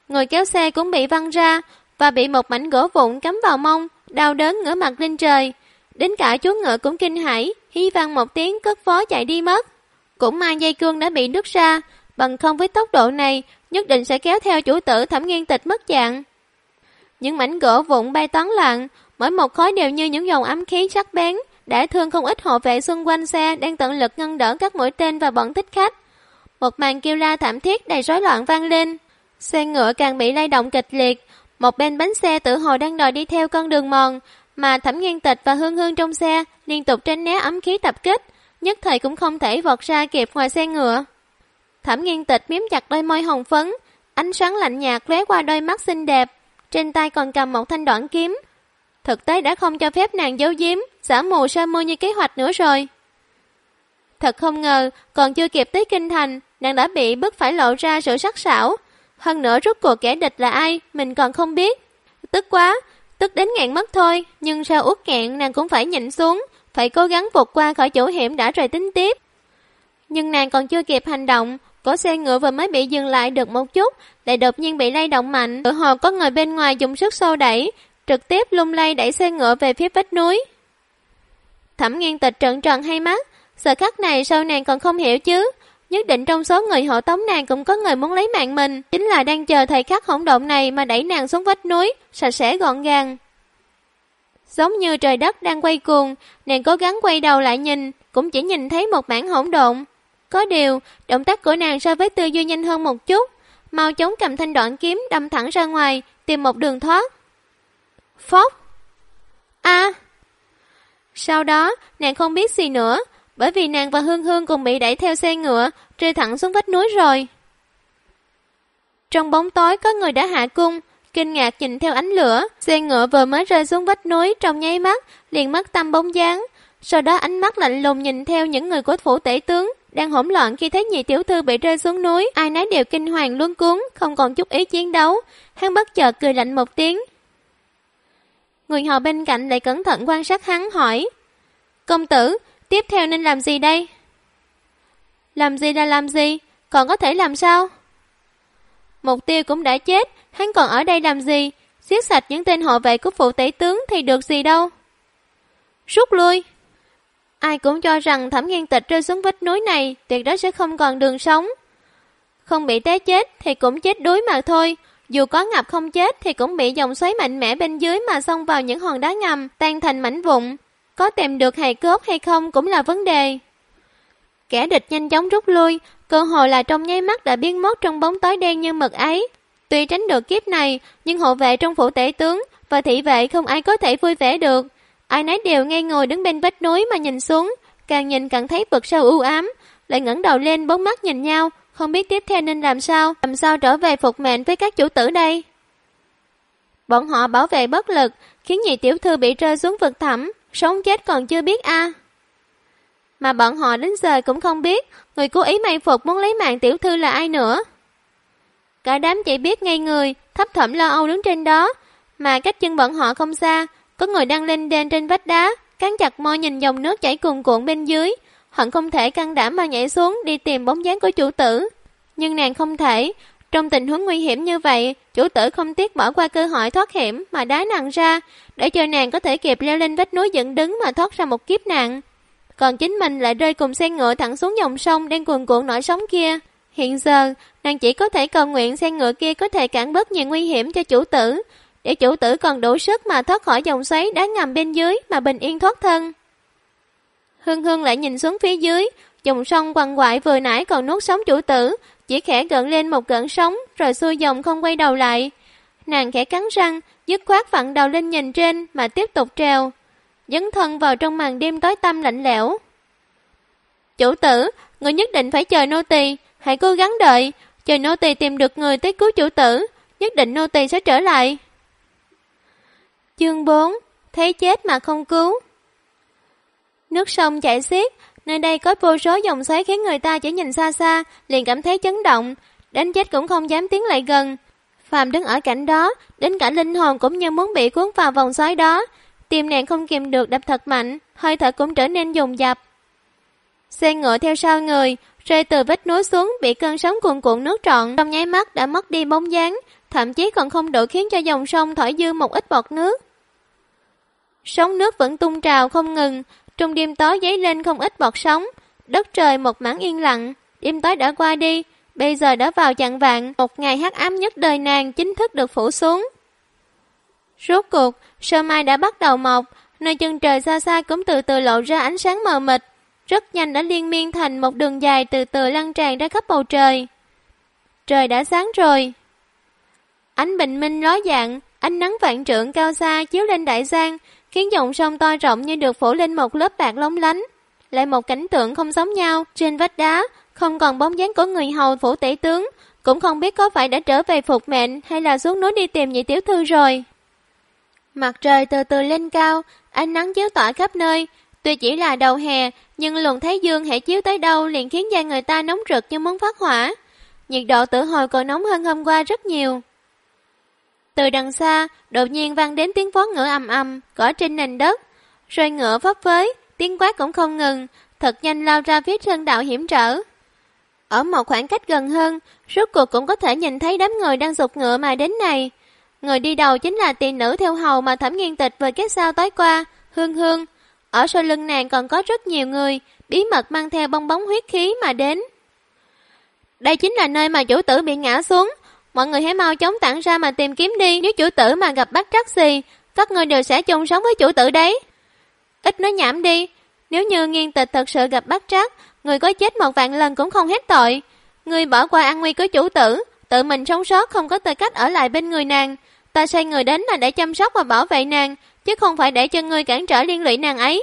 Người kéo xe cũng bị văng ra và bị một mảnh gỗ vụn cắm vào mông, đau đớn ngửa mặt lên trời. Đến cả chú ngựa cũng kinh hãi, hí vang một tiếng cất phó chạy đi mất. Cũng may dây cương đã bị đứt ra, bằng không với tốc độ này nhất định sẽ kéo theo chủ tử Thẩm Nghiên Tịch mất dạng. Những mảnh gỗ vụn bay toán loạn, mỗi một khối đều như những dòng ám khí sắc bén, đã thương không ít hộ vệ xung quanh xe đang tận lực ngăn đỡ các mũi tên và bọn thích khách. Một màn kêu la thảm thiết đầy rối loạn vang lên. Xe ngựa càng bị lay động kịch liệt, một bên bánh xe tự hồ đang đòi đi theo con đường mòn, mà Thẩm Nghiên Tịch và Hương Hương trong xe liên tục tránh né ám khí tập kích, nhất thời cũng không thể vọt ra kịp ngoài xe ngựa. Thẩm Nghiên Tịch miếm chặt đôi môi hồng phấn, ánh sáng lạnh nhạt lóe qua đôi mắt xinh đẹp, trên tay còn cầm một thanh đoạn kiếm. Thực tế đã không cho phép nàng giấu giếm, giả mù sa mưa như kế hoạch nữa rồi. Thật không ngờ, còn chưa kịp tới kinh thành, nàng đã bị bức phải lộ ra sự sắc sảo. Hơn nữa rốt cuộc kẻ địch là ai, mình còn không biết. Tức quá, tức đến nghẹn mất thôi, nhưng sao uất nghẹn nàng cũng phải nhịn xuống, phải cố gắng vượt qua khỏi chỗ hiểm đã rồi tính tiếp. Nhưng nàng còn chưa kịp hành động, cỗ xe ngựa vừa mới bị dừng lại được một chút, lại đột nhiên bị lay động mạnh, tự hồ có người bên ngoài dùng sức xô đẩy, trực tiếp lung lay đẩy xe ngựa về phía vách núi. Thẩm Nghiên Tịch trợn tròn hai mắt, giờ khắc này sao nàng còn không hiểu chứ? Nhất định trong số người hộ tống nàng cũng có người muốn lấy mạng mình, chính là đang chờ thời khắc hỗn độn này mà đẩy nàng xuống vách núi, sạch sẽ gọn gàng. Giống như trời đất đang quay cuồng, nàng cố gắng quay đầu lại nhìn, cũng chỉ nhìn thấy một mảng hỗn độn. Có điều, động tác của nàng so với tư duy nhanh hơn một chút, mau chóng cầm thanh đoạn kiếm đâm thẳng ra ngoài, tìm một đường thoát. Phốc! Sau đó, nàng không biết gì nữa, bởi vì nàng và Hương Hương cùng bị đẩy theo xe ngựa, rơi thẳng xuống vách núi rồi. Trong bóng tối có người đã hạ cung, kinh ngạc nhìn theo ánh lửa, xe ngựa vừa mới rơi xuống vách núi trong nháy mắt, liền mất tăm bóng dáng. Sau đó ánh mắt lạnh lùng nhìn theo những người của phủ tể tướng, đang hỗn loạn khi thấy nhị tiểu thư bị rơi xuống núi, ai nấy đều kinh hoàng luống cuống, không còn chút ý chiến đấu. Hắn bất chợt cười lạnh một tiếng. Người hầu bên cạnh lại cẩn thận quan sát hắn hỏi: Công tử, tiếp theo nên làm gì đây? Làm gì là làm gì, còn có thể làm sao? Mục tiêu cũng đã chết, hắn còn ở đây làm gì? Giết sạch những tên hộ vệ của phụ tể tướng thì được gì đâu. Rút lui. Ai cũng cho rằng Thẩm Nghiên Tịch rơi xuống vách núi này tuyệt đối sẽ không còn đường sống. Không bị té chết thì cũng chết đuối mà thôi. Dù có ngập không chết thì cũng bị dòng xoáy mạnh mẽ bên dưới mà xông vào những hòn đá ngầm, tan thành mảnh vụn. Có tìm được hài cốt hay không cũng là vấn đề. Kẻ địch nhanh chóng rút lui, cơ hội là trong nháy mắt đã biến mất trong bóng tối đen như mực ấy. Tuy tránh được kiếp này, nhưng hộ vệ trong phủ tể tướng và thị vệ không ai có thể vui vẻ được. Ai nấy đều ngây ngồi đứng bên vách núi mà nhìn xuống, càng nhìn càng thấy vực sâu u ám, lại ngẩng đầu lên bốn mắt nhìn nhau, không biết tiếp theo nên làm sao trở về phục mệnh với các chủ tử đây. Bọn họ bảo vệ bất lực, khiến nhị tiểu thư bị rơi xuống vực thẳm, sống chết còn chưa biết Mà bọn họ đến giờ cũng không biết người cố ý may phục muốn lấy mạng tiểu thư là ai nữa. Cả đám chỉ biết ngây người, thấp thỏm lo âu đứng trên đó, mà cách chân bọn họ không xa, có người đang lên đên trên vách đá, cắn chặt môi nhìn dòng nước chảy cuồn cuộn bên dưới, hận không thể can đảm mà nhảy xuống đi tìm bóng dáng của chủ tử. Nhưng nàng không thể, trong tình huống nguy hiểm như vậy, chủ tử không tiếc bỏ qua cơ hội thoát hiểm mà đá nàng ra, để cho nàng có thể kịp leo lên vách núi dựng đứng mà thoát ra một kiếp nạn. Còn chính mình lại rơi cùng xe ngựa thẳng xuống dòng sông đang cuồn cuộn nổi sóng kia. Hiện giờ, nàng chỉ có thể cầu nguyện xe ngựa kia có thể cản bớt nhiều nguy hiểm cho chủ tử, để chủ tử còn đủ sức mà thoát khỏi dòng xoáy đá ngầm bên dưới mà bình yên thoát thân. Hương Hương lại nhìn xuống phía dưới, dòng sông quằn quại vừa nãy còn nuốt sống chủ tử, chỉ khẽ gợn lên một gợn sóng rồi xuôi dòng không quay đầu lại. Nàng khẽ cắn răng, dứt khoát vặn đầu lên nhìn trên mà tiếp tục trèo, dấn thân vào trong màn đêm tối tăm lạnh lẽo. Chủ tử, người nhất định phải chờ nô tỳ, hãy cố gắng đợi, chờ nô tỳ tìm được người tới cứu chủ tử, nhất định nô tỳ sẽ trở lại. Chương 4. Thấy chết mà không cứu. Nước sông chảy xiết, nơi đây có vô số dòng xoáy khiến người ta chỉ nhìn xa xa liền cảm thấy chấn động, đến chết cũng không dám tiến lại gần. Phàm đứng ở cảnh đó, đến cả linh hồn cũng như muốn bị cuốn vào vòng xoáy đó, tim nàng không kìm được đập thật mạnh, hơi thở cũng trở nên dồn dập. Xe ngựa theo sau người, rơi từ vách núi xuống bị cơn sóng cuồn cuộn nuốt trọn, trong nháy mắt đã mất đi bóng dáng, thậm chí còn không đủ khiến cho dòng sông thổi dư một ít bọt nước. Sóng nước vẫn tung trào không ngừng, trong đêm tối dấy lên không ít bọt sóng, đất trời một mảng yên lặng, đêm tối đã qua đi, bây giờ đã vào chạng vạng, một ngày hắc ám nhất đời nàng chính thức được phủ xuống. Rốt cuộc, sơ mai đã bắt đầu mọc, nơi chân trời xa xa cũng từ từ lộ ra ánh sáng mờ mịt, rất nhanh đã liên miên thành một đường dài từ từ lan tràn ra khắp bầu trời. Trời đã sáng rồi. Ánh bình minh ló dạng, ánh nắng vạn trượng cao xa chiếu lên đại giang, khiến dòng sông to rộng như được phủ lên một lớp bạc lóng lánh. Lại một cảnh tượng không giống nhau, trên vách đá không còn bóng dáng của người hầu phủ tể tướng, cũng không biết có phải đã trở về phục mệnh hay là xuống núi đi tìm nhị tiểu thư rồi. Mặt trời từ từ lên cao, ánh nắng chiếu tỏa khắp nơi, tuy chỉ là đầu hè, nhưng luồng thái dương hễ chiếu tới đâu liền khiến da người ta nóng rực như muốn phát hỏa. Nhiệt độ tự hồi còn nóng hơn hôm qua rất nhiều. Từ đằng xa, đột nhiên vang đến tiếng vó ngựa ầm ầm, gõ trên nền đất. Rồi ngựa phấp phới, tiếng quát cũng không ngừng, thật nhanh lao ra phía sơn đạo hiểm trở. Ở một khoảng cách gần hơn, rốt cuộc cũng có thể nhìn thấy đám người đang giục ngựa mà đến này. Người đi đầu chính là tỷ nữ theo hầu mà Thẩm Nghiên Tịch vừa kết giao tối qua, Hương Hương. Ở sau lưng nàng còn có rất nhiều người, bí mật mang theo bong bóng huyết khí mà đến. Đây chính là nơi mà chủ tử bị ngã xuống. Mọi người hãy mau chóng tản ra mà tìm kiếm đi. Nếu chủ tử mà gặp bắt trắc gì, các ngươi đều sẽ chung sống với chủ tử đấy. Ít nói nhảm đi. Nếu như Nghiên Tịch thật sự gặp bắt trắc, người có chết 1 vạn lần cũng không hết tội. Người bỏ qua an nguy của chủ tử, tự mình sống sót không có tư cách ở lại bên người nàng. Ta sai người đến là để chăm sóc và bảo vệ nàng, chứ không phải để cho ngươi cản trở liên lụy nàng ấy.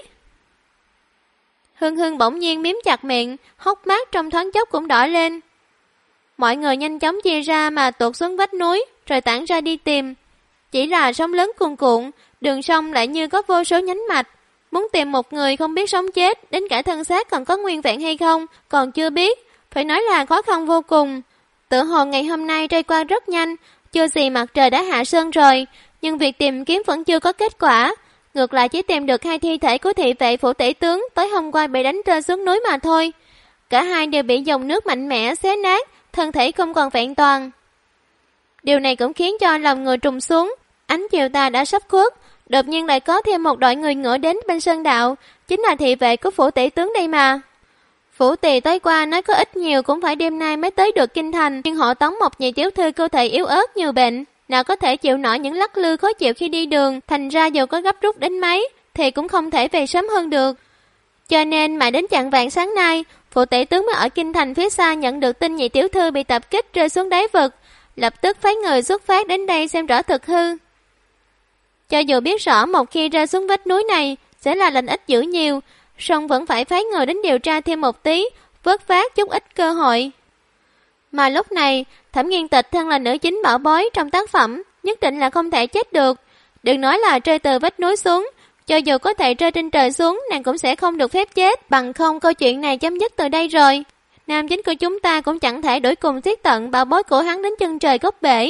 Hương Hương bỗng nhiên miếm chặt miệng, hốc mắt trong thoáng chốc cũng đỏ lên. Mọi người nhanh chóng chia ra mà tuột xuống vách núi, rồi tản ra đi tìm. Chỉ là sóng lớn cuồn cuộn, đường sông lại như có vô số nhánh mạch. Muốn tìm một người không biết sống chết, đến cả thân xác còn có nguyên vẹn hay không, còn chưa biết, phải nói là khó khăn vô cùng. Tựa hồ ngày hôm nay trôi qua rất nhanh, chưa gì mặt trời đã hạ sơn rồi, nhưng việc tìm kiếm vẫn chưa có kết quả. Ngược lại chỉ tìm được 2 thi thể của thị vệ phủ tể tướng tối hôm qua bị đánh rơi xuống núi mà thôi. Cả hai đều bị dòng nước mạnh mẽ xé nát, thân thể không còn vẹn toàn. Điều này cũng khiến cho lòng người trùng xuống. Ánh chiều tà đã sắp khuất, đột nhiên lại có thêm một đội người ngựa đến bên sơn đạo, chính là thị vệ của phủ tể tướng đây mà. Phủ tỳ tối qua nói có ít nhiều cũng phải đêm nay mới tới được kinh thành, nhưng họ tống một nhị tiểu thư cơ thể yếu ớt nhiều bệnh, nào có thể chịu nổi những lắc lư khó chịu khi đi đường, thành ra dù có gấp rút đến mấy thì cũng không thể về sớm hơn được. Cho nên mà đến chạng vạng sáng nay, phủ tể tướng mới ở kinh thành phía xa nhận được tin nhị tiểu thư bị tập kích rơi xuống đáy vực, lập tức phái người xuất phát đến đây xem rõ thực hư. Cho dù biết rõ một khi rơi xuống vách núi này sẽ là lành ít dữ nhiều, song vẫn phải phái người đến điều tra thêm một tí, vớt vát chút ít cơ hội. Mà lúc này, Thẩm Nghiên Tịch thân là nữ chính bảo bối trong tác phẩm, nhất định là không thể chết được. Đừng nói là rơi từ vách núi xuống, cho dù có thể rơi trên trời xuống, nàng cũng sẽ không được phép chết, bằng không câu chuyện này chấm dứt từ đây rồi. Nam chính của chúng ta cũng chẳng thể đuổi cùng thiết tận bảo bối của hắn đến chân trời góc bể.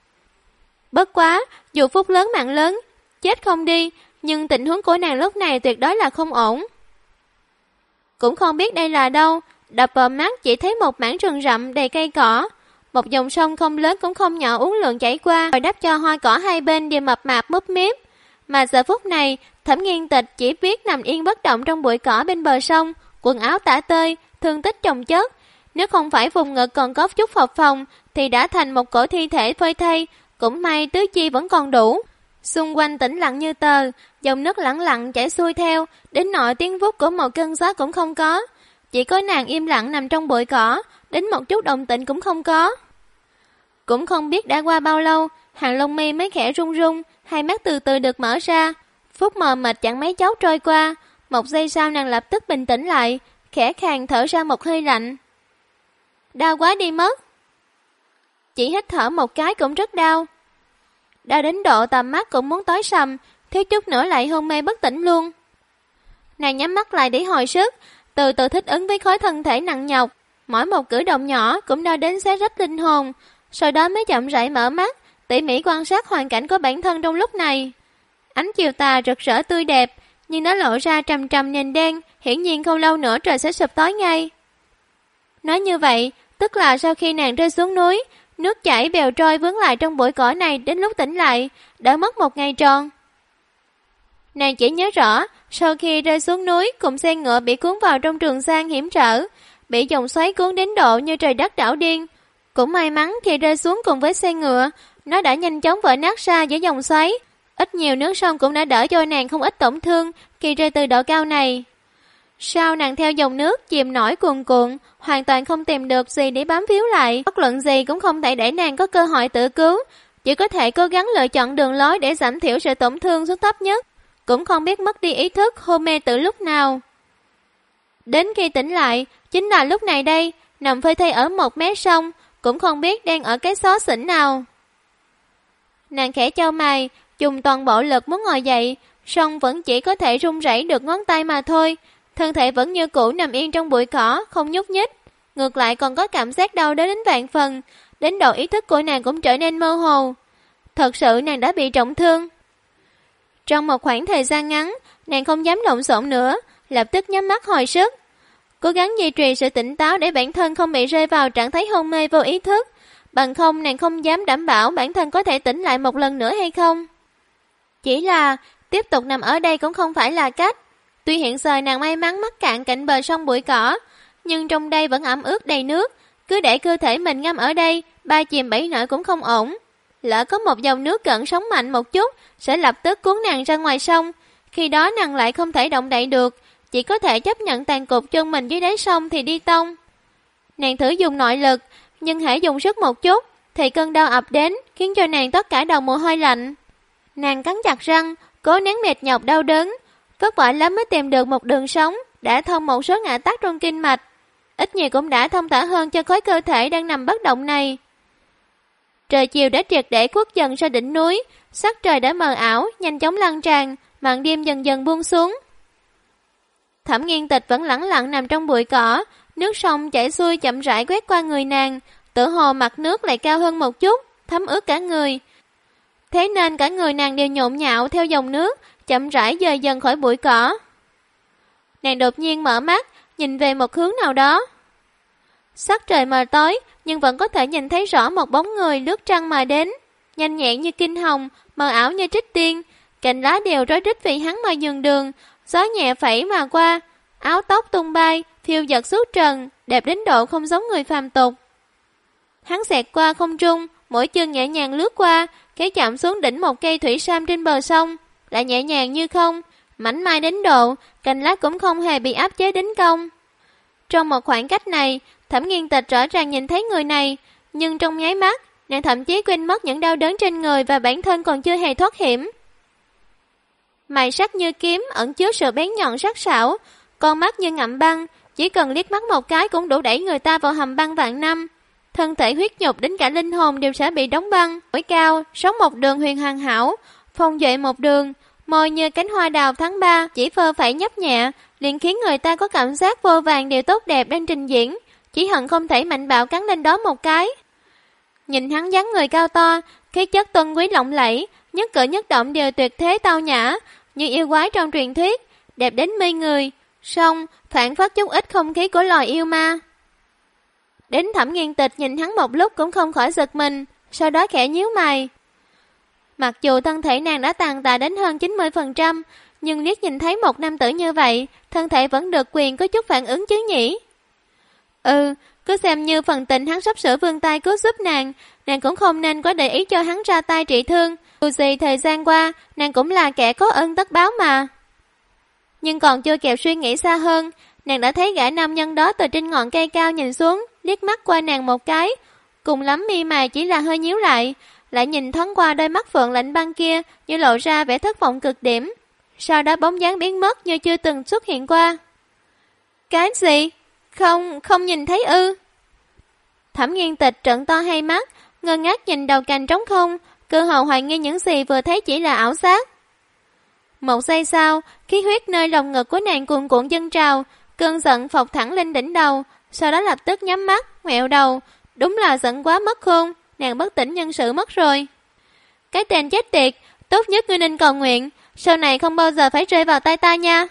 Bất quá, dù phúc lớn mạng lớn, chết không đi, nhưng tình huống của nàng lúc này tuyệt đối là không ổn. Cũng không biết đây là đâu, đập vào mắt chỉ thấy một mảng rừng rậm đầy cây cỏ, một dòng sông không lớn cũng không nhỏ uốn lượn chảy qua, rồi đắp cho hoa cỏ hai bên đều mập mạp múp míp. Mà giờ phút này, Thẩm Nghiên Tịch chỉ biết nằm yên bất động trong bụi cỏ bên bờ sông, quần áo tả tơi, thương tích chồng chất. Nếu không phải vùng ngực còn có chút phập phồng thì đã thành một cổ thi thể phơi thây, cũng may tứ chi vẫn còn đủ. Xung quanh tĩnh lặng như tờ, dòng nước lẳng lặng chảy xuôi theo, đến nỗi tiếng vút của một cơn gió cũng không có. Chỉ có nàng im lặng nằm trong bụi cỏ, đến một chút động tĩnh cũng không có. Cũng không biết đã qua bao lâu, hàng lông mi mới khẽ run run, hai mắt từ từ được mở ra. Phút mờ mịt chẳng mấy chốc trôi qua, một giây sau nàng lập tức bình tĩnh lại, khẽ khàng thở ra một hơi lạnh. Đau quá đi mất. Chỉ hít thở một cái cũng rất đau. Đau đến độ tầm mắt cũng muốn tối sầm, thiếu chút nữa lại hôn mê bất tỉnh luôn. Nàng nhắm mắt lại để hồi sức, từ từ thích ứng với khối thân thể nặng nhọc. Mỗi một cử động nhỏ cũng đau đến xé rách linh hồn, sau đó mới chậm rãi mở mắt, tỉ mỉ quan sát hoàn cảnh của bản thân trong lúc này. Ánh chiều tà rực rỡ tươi đẹp, nhưng nó lộ ra trầm trầm nền đen, hiển nhiên không lâu nữa trời sẽ sụp tối ngay. Nói như vậy, tức là sau khi nàng rơi xuống núi, nước chảy bèo trôi vướng lại trong bụi cỏ này đến lúc tỉnh lại, đã mất 1 ngày tròn. Nàng chỉ nhớ rõ, sau khi rơi xuống núi cùng xe ngựa bị cuốn vào trong trường giang hiểm trở, bị dòng xoáy cuốn đến độ như trời đất đảo điên. Cũng may mắn khi rơi xuống cùng với xe ngựa, nó đã nhanh chóng vỡ nát ra giữa dòng xoáy. Ít nhiều nước sông cũng đã đỡ cho nàng không ít tổn thương khi rơi từ độ cao này. Sau nàng theo dòng nước chìm nổi cuồn cuộn, hoàn toàn không tìm được gì để bám víu lại. Bất luận gì cũng không thể để nàng có cơ hội tự cứu, chỉ có thể cố gắng lựa chọn đường lối để giảm thiểu sự tổn thương xuống thấp nhất. Cũng không biết mất đi ý thức hôn mê từ lúc nào. Đến khi tỉnh lại, chính là lúc này đây, nằm phơi thây ở một mé sông, cũng không biết đang ở cái xó xỉnh nào. Nàng khẽ chau mày, dùng toàn bộ lực muốn ngồi dậy, song vẫn chỉ có thể run rẩy được ngón tay mà thôi. Thân thể vẫn như cũ nằm yên trong bụi cỏ, không nhúc nhích. Ngược lại còn có cảm giác đau đớn đến vạn phần, đến độ ý thức của nàng cũng trở nên mơ hồ. Thật sự nàng đã bị trọng thương. Trong một khoảng thời gian ngắn, nàng không dám lộn xộn nữa, lập tức nhắm mắt hồi sức. Cố gắng duy trì sự tỉnh táo để bản thân không bị rơi vào trạng thái hôn mê vô ý thức. Bằng không nàng không dám đảm bảo bản thân có thể tỉnh lại một lần nữa hay không. Chỉ là tiếp tục nằm ở đây cũng không phải là cách. Tuy hiện giờ nàng may mắn mắc cạn cạnh bờ sông bụi cỏ, nhưng trong đây vẫn ẩm ướt đầy nước. Cứ để cơ thể mình ngâm ở đây, 3 chìm 7 nổi cũng không ổn. Lỡ có một dòng nước cận sóng mạnh một chút, sẽ lập tức cuốn nàng ra ngoài sông. Khi đó nàng lại không thể động đậy được, chỉ có thể chấp nhận tàn cục chân mình dưới đáy sông thì đi tông. Nàng thử dùng nội lực, nhưng hãy dùng sức một chút, thì cơn đau ập đến, khiến cho nàng tất cả đầu mồ hôi lạnh. Nàng cắn chặt răng, cố nén mệt nhọc đau đớn, vất vả lắm mới tìm được một đường sống, đã thông một số ngã tắc trong kinh mạch. Ít nhiều cũng đã thông thả hơn cho khối cơ thể đang nằm bất động này. Trời chiều đã triệt để khuất dần ra đỉnh núi, sắc trời đã mờ ảo, nhanh chóng lan tràn, màn đêm dần dần buông xuống. Thẩm Nghiên Tịch vẫn lẳng lặng nằm trong bụi cỏ, nước sông chảy xuôi chậm rãi quét qua người nàng, tựa hồ mặt nước lại cao hơn một chút, thấm ướt cả người. Thế nên cả người nàng đều nhộn nhạo theo dòng nước, chậm rãi dời dần khỏi bụi cỏ. Nàng đột nhiên mở mắt, nhìn về một hướng nào đó. Sắc trời mờ tối, nhưng vẫn có thể nhìn thấy rõ một bóng người lướt trăng mà đến, nhanh nhẹn như kinh hồng, mờ ảo như trích tiên, cành lá đều rối rít vì hắn mà nhường đường, gió nhẹ phẩy mà qua, áo tóc tung bay, phiêu dật suốt trần, đẹp đến độ không giống người phàm tục. Hắn xẹt qua không trung, mỗi chân nhẹ nhàng lướt qua, cái chạm xuống đỉnh một cây thủy sam trên bờ sông, lại nhẹ nhàng như không, mảnh mai đến độ, cành lá cũng không hề bị áp chế đến cong. Trong một khoảng cách này, Thẩm Nghiên Tịch rõ ràng nhìn thấy người này, nhưng trong nháy mắt, nàng thậm chí quên mất những đau đớn trên người và bản thân còn chưa hề thoát hiểm. Mày sắc như kiếm, ẩn chứa sự bén nhọn sắc sảo, con mắt như ngậm băng, chỉ cần liếc mắt một cái cũng đủ đẩy người ta vào hầm băng vạn năm. Thân thể huyết nhục đến cả linh hồn đều sẽ bị đóng băng, mũi cao, sống một đường huyền hoàn hảo, phong duệ một đường, môi như cánh hoa đào tháng 3, chỉ phơ phẩy nhấp nhẹ, liền khiến người ta có cảm giác vô vàng điều tốt đẹp đang trình diễn, chỉ hận không thể mạnh bạo cắn lên đó một cái. Nhìn hắn dáng người cao to, khí chất tôn quý lộng lẫy, nhất cử nhất động đều tuyệt thế tao nhã, như yêu quái trong truyền thuyết, đẹp đến mê người, song phản phất chút ít không khí của loài yêu ma. Đến Thẩm Nghiên Tịch nhìn hắn một lúc cũng không khỏi giật mình, sau đó khẽ nhíu mày. Mặc dù thân thể nàng đã tàn tạ đến hơn 90%, nhưng liếc nhìn thấy một nam tử như vậy, thân thể vẫn được quyền có chút phản ứng chứ nhỉ? Cứ xem như phần tình hắn sắp sửa vươn tay cứu giúp nàng cũng không nên có để ý cho hắn ra tay trị thương. Dù gì thời gian qua, nàng cũng là kẻ có ân tất báo mà. Nhưng còn chưa kịp suy nghĩ xa hơn, nàng đã thấy gã nam nhân đó từ trên ngọn cây cao nhìn xuống, liếc mắt qua nàng một cái. Cùng lắm mi mày chỉ là hơi nhíu lại nhìn thoáng qua đôi mắt phượng lạnh băng kia như lộ ra vẻ thất vọng cực điểm. Sau đó bóng dáng biến mất như chưa từng xuất hiện qua. Cái gì? Không nhìn thấy ư? Thẩm Nghiên Tịch trợn to hai mắt, ngơ ngác nhìn đầu cành trống không, cơ hồ hoài nghi những gì vừa thấy chỉ là ảo giác. Một giây sau, khí huyết nơi lồng ngực của nàng cuồn cuộn dâng trào, cơn giận phộc thẳng lên đỉnh đầu, sau đó lập tức nhắm mắt, ngoẹo đầu. Đúng là giận quá mất khôn, nàng bất tỉnh nhân sự mất rồi. Cái tên chết tiệt, tốt nhất ngươi nên cầu nguyện, sau này không bao giờ phải rơi vào tay ta nha.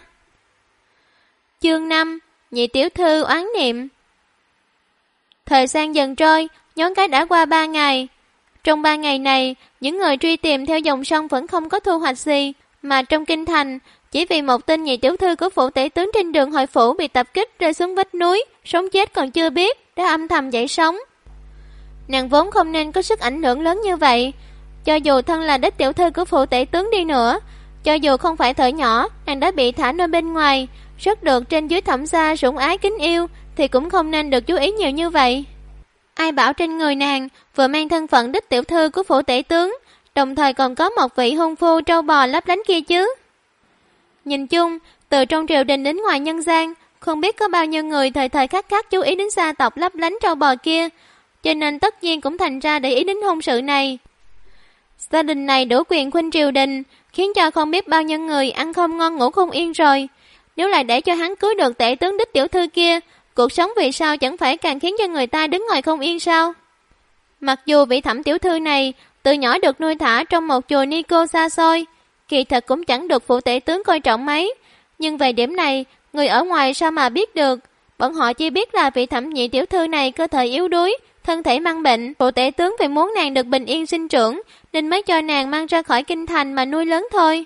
Chương 5, Nhị tiểu thư oán niệm. Thời gian dần trôi, Nhoáng cái đã qua 3 ngày. Trong 3 ngày này, những người truy tìm theo dòng sông vẫn không có thu hoạch gì, mà trong kinh thành, chỉ vì một tin nhị tiểu thư của phủ tể tướng trên đường hồi phủ bị tập kích rơi xuống vách núi, sống chết còn chưa biết, đã âm thầm dậy sóng. Nàng vốn không nên có sức ảnh hưởng lớn như vậy. Cho dù thân là đích tiểu thư của phủ tể tướng đi nữa, cho dù không phải thời nhỏ, nàng đã bị thả nơi bên ngoài, rất được trên dưới thẩm gia sủng ái kính yêu, thì cũng không nên được chú ý nhiều như vậy. Ai bảo trên người nàng vừa mang thân phận đích tiểu thư của phủ tể tướng, đồng thời còn có một vị hôn phu trâu bò lấp lánh kia chứ. Nhìn chung, từ trong triều đình đến ngoài nhân gian, không biết có bao nhiêu người thời thời khắc khắc chú ý đến gia tộc lấp lánh trâu bò kia, cho nên tất nhiên cũng thành ra để ý đến hôn sự này. Gia đình này đủ quyền khuynh triều đình, khiến cho không biết bao nhiêu người ăn không ngon ngủ không yên rồi. Nếu lại để cho hắn cưới được tể tướng đích tiểu thư kia, cuộc sống vì sao chẳng phải càng khiến cho người ta đứng ngồi không yên sao? Mặc dù vị thẩm tiểu thư này từ nhỏ được nuôi thả trong một chùa ni cô xa xôi, kỳ thật cũng chẳng được phủ tể tướng coi trọng mấy, nhưng về điểm này, người ở ngoài sao mà biết được? Bọn họ chỉ biết là vị thẩm nhị tiểu thư này cơ thể yếu đuối, thân thể mang bệnh, phủ tể tướng vì muốn nàng được bình yên sinh trưởng, nên mới cho nàng mang ra khỏi kinh thành mà nuôi lớn thôi.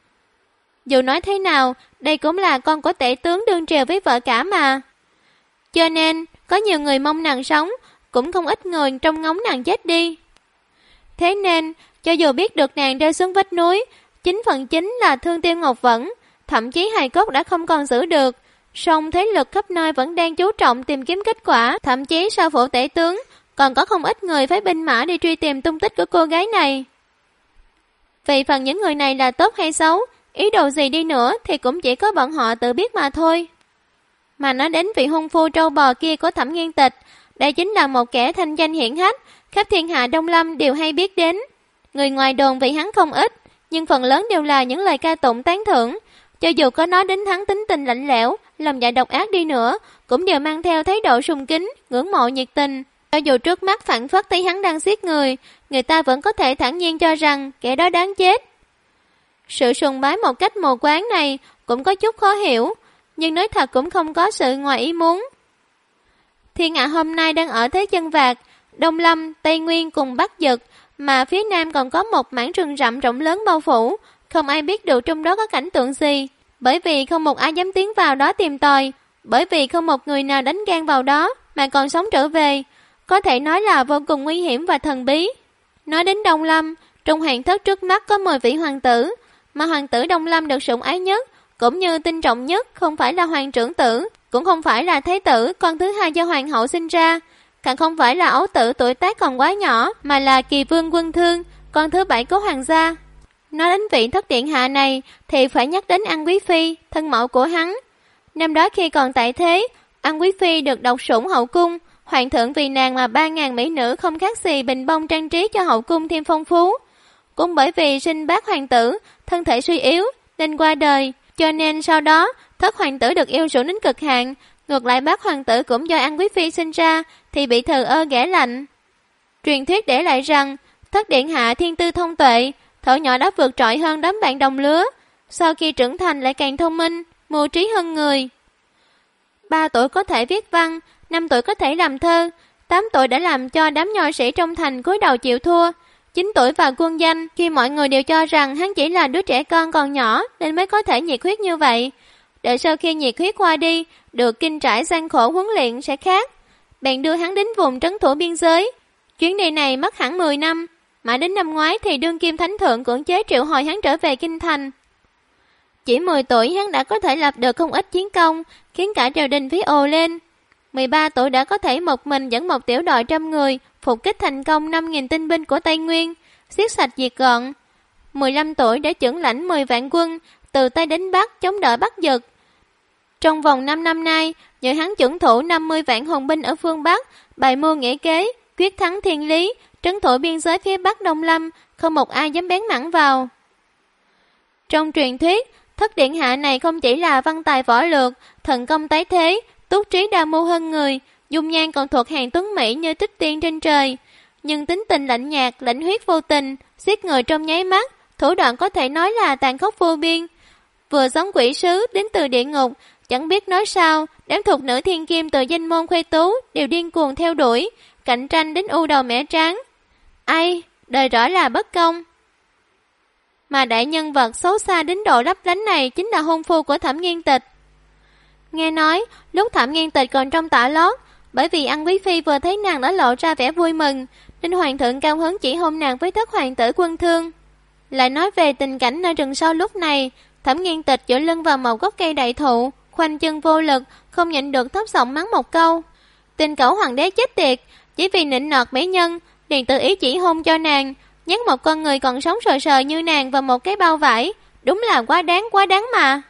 Dù nói thế nào, đây cũng là con của tể tướng đương triều với vợ cả mà. Cho nên, có nhiều người mong nàng sống, cũng không ít người trông ngóng nàng chết đi. Thế nên, cho dù biết được nàng rơi xuống vách núi, 9/9 là thương Tiêu Ngọc Vẫn, thậm chí hài cốt đã không còn giữ được, song thế lực khắp nơi vẫn đang chú trọng tìm kiếm kết quả, thậm chí sau phủ tể tướng, còn có không ít người phái binh mã đi truy tìm tung tích của cô gái này. Vì phần những người này là tốt hay xấu, ý đồ gì đi nữa thì cũng chỉ có bọn họ tự biết mà thôi. Mà nói đến vị hôn phu trâu bò kia của Thẩm Nghiên Tịch, đây chính là một kẻ thanh danh hiển hách, khắp thiên hạ Đông Lâm đều hay biết đến. Người ngoài đồn vì hắn không ít, nhưng phần lớn đều là những lời ca tụng tán thưởng. Cho dù có nói đến hắn tính tình lạnh lẽo, lòng dạ độc ác đi nữa, cũng đều mang theo thái độ sùng kính, ngưỡng mộ nhiệt tình. Cho dù trước mắt phảng phất thấy hắn đang giết người, người ta vẫn có thể thản nhiên cho rằng kẻ đó đáng chết. Sự sùng bái một cách mù quáng này cũng có chút khó hiểu, nhưng nói thật cũng không có sự ngoài ý muốn. Thiên hạ hôm nay đang ở thế chân vạc, Đông Lâm, Tây Nguyên cùng Bắc Dực, mà phía Nam còn có một mảng rừng rậm rộng lớn bao phủ, không ai biết được trong đó có cảnh tượng gì, bởi vì không một ai dám tiến vào đó tìm tòi, bởi vì không một người nào đánh gan vào đó mà còn sống trở về, có thể nói là vô cùng nguy hiểm và thần bí. Nói đến Đông Lâm, trong hoàng thất trước mắt có 10 vị hoàng tử, mà hoàng tử Đông Lâm được sủng ái nhất, cũng như tinh trọng nhất không phải là hoàng trưởng tử, cũng không phải là thái tử, con thứ hai do hoàng hậu sinh ra, càng không phải là ấu tử tuổi tác còn quá nhỏ, mà là Kỳ Vương Quân Thương, con thứ 7 của hoàng gia. Nói đến vị thất điện hạ này thì phải nhắc đến An Quý Phi, thân mẫu của hắn. Năm đó khi còn tại thế, An Quý Phi được độc sủng hậu cung, hoàng thượng vì nàng mà 3.000 mỹ nữ không khác gì bình bông trang trí cho hậu cung thêm phong phú. Cũng bởi vì sinh bác hoàng tử, thân thể suy yếu nên qua đời, cho nên sau đó thất hoàng tử được yêu sủng đến cực hạn, ngược lại bác hoàng tử cũng do An Quý Phi sinh ra thì bị thờ ơ ghẻ lạnh. Truyền thuyết để lại rằng thất điện hạ thiên tư thông tuệ, thuở nhỏ đã vượt trội hơn đám bạn đồng lứa, sau khi trưởng thành lại càng thông minh, mưu trí hơn người. 3 tuổi có thể viết văn, 5 tuổi có thể làm thơ, 8 tuổi đã làm cho đám nho sĩ trong thành cúi đầu chịu thua, 9 tuổi vào quân danh khi mọi người đều cho rằng hắn chỉ là đứa trẻ con còn nhỏ nên mới có thể nhiệt huyết như vậy. Đợi sau khi nhiệt huyết qua đi, được kinh trải gian khổ huấn luyện sẽ khác. Bèn đưa hắn đến vùng trấn thủ biên giới. Chuyến đi này mất hẳn 10 năm, mãi đến năm ngoái thì đương kim thánh thượng cưỡng chế triệu hồi hắn trở về kinh thành. Chỉ 10 tuổi hắn đã có thể lập được không ít chiến công, khiến cả triều đình phía ồ lên. 13 tuổi đã có thể một mình dẫn một tiểu đội 100 người phục kích thành công 5.000 tinh binh của Tây Nguyên, xiết sạch diệt gọn. 15 tuổi đã chưởng lãnh 10 vạn quân từ Tây đến Bắc chống đỡ Bắc Dực. Trong vòng 5 năm nay, nhờ hắn chuẩn thủ 50 vạn hùng binh ở phương Bắc, bày mưu nghĩa kế, quyết thắng thiên lý, trấn thủ biên giới phía Bắc Đông Lâm, không một ai dám bén mảng vào. Trong truyền thuyết, thất điện hạ này không chỉ là văn tài võ lược, thần công tái thế, túc trí đa mưu hơn người, dung nhan còn thuộc hàng tuấn mỹ như tích tiên trên trời, nhưng tính tình lạnh nhạt, lãnh huyết vô tình, giết người trong nháy mắt, thủ đoạn có thể nói là tàn khốc vô biên. Vừa giống quỷ sứ đến từ địa ngục, chẳng biết nói sao, đám thuộc nữ thiên kim từ danh môn khuê tú đều điên cuồng theo đuổi, cạnh tranh đến u đầu mẻ trán. Ai, đời rõ là bất công. Mà đại nhân vật xấu xa đến độ lấp lánh này chính là hôn phu của Thẩm Nghiên Tịch. Nghe nói, lúc Thẩm Nghiên Tịch còn trong tả lót, bởi vì An Quý Phi vừa thấy nàng đã lộ ra vẻ vui mừng, nên hoàng thượng cao hứng chỉ hôn nàng với thất hoàng tử Quân Thương. Lại nói về tình cảnh nơi rừng sâu lúc này, Thẩm Nghiên Tịch dựa lưng vào một gốc cây đại thụ, khoanh chân vô lực, không nhịn được thấp giọng mắng một câu. Tình cẩu hoàng đế chết tiệt, chỉ vì nịnh nọt mỹ nhân, liền tự ý chỉ hôn cho nàng, nhét một con người còn sống sờ sờ như nàng vào một cái bao vải, đúng là quá đáng mà.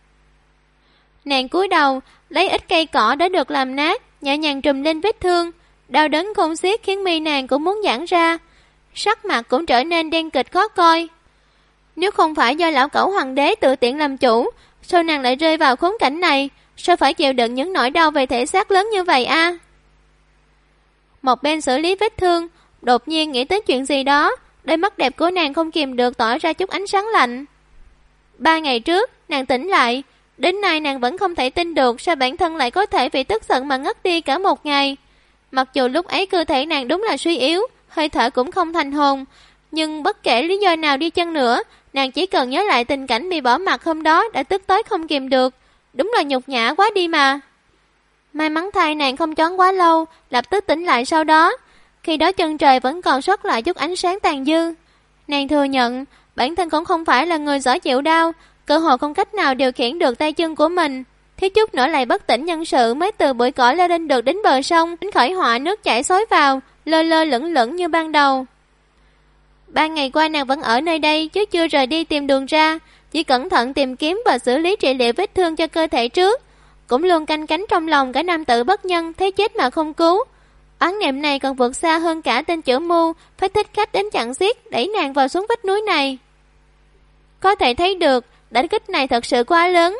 Nàng cúi đầu, lấy ít cây cỏ đã được làm nát, nhẹ nhàng trùm lên vết thương, đau đớn khôn xiết khiến mi nàng cũng muốn giãn ra, sắc mặt cũng trở nên đen kịt khó coi. Nếu không phải do lão cẩu hoàng đế tự tiện làm chủ, sao nàng lại rơi vào khốn cảnh này, sao phải chịu đựng những nỗi đau về thể xác lớn như vậy a? Một bên xử lý vết thương, đột nhiên nghĩ tới chuyện gì đó, đôi mắt đẹp của nàng không kìm được tỏ ra chút ánh sáng lạnh. 3 ngày trước, nàng tỉnh lại, đến nay nàng vẫn không thể tin được sao bản thân lại có thể vì tức giận mà ngất đi cả một ngày. Mặc dù lúc ấy cơ thể nàng đúng là suy yếu, hơi thở cũng không thành hồn, nhưng bất kể lý do nào đi chăng nữa, nàng chỉ cần nhớ lại tình cảnh bị bỏ mặc hôm đó đã tức tối không kìm được, đúng là nhục nhã quá đi mà. May mắn thay nàng không choáng quá lâu, lập tức tỉnh lại sau đó. Khi đó chân trời vẫn còn sót lại chút ánh sáng tàn dư. Nàng thừa nhận, bản thân cũng không phải là người giỏi chịu đau, cơ hội không cách nào điều khiển được tay chân của mình. Thiếu chút nữa lại bất tỉnh nhân sự mới từ bụi cỏ leo lên được đến bờ sông, đến khởi họa nước chảy xối vào, lơ lơ lửng lửng như ban đầu. 3 ngày qua nàng vẫn ở nơi đây chứ chưa rời đi tìm đường ra, chỉ cẩn thận tìm kiếm và xử lý trị liệu vết thương cho cơ thể trước. Cũng luôn canh cánh trong lòng cả nam tử bất nhân thấy chết mà không cứu. Oán niệm này còn vượt xa hơn cả tên chủ mưu phải thích khách đến chặn giết đẩy nàng vào xuống vách núi này. Có thể thấy được đánh kích này thật sự quá lớn.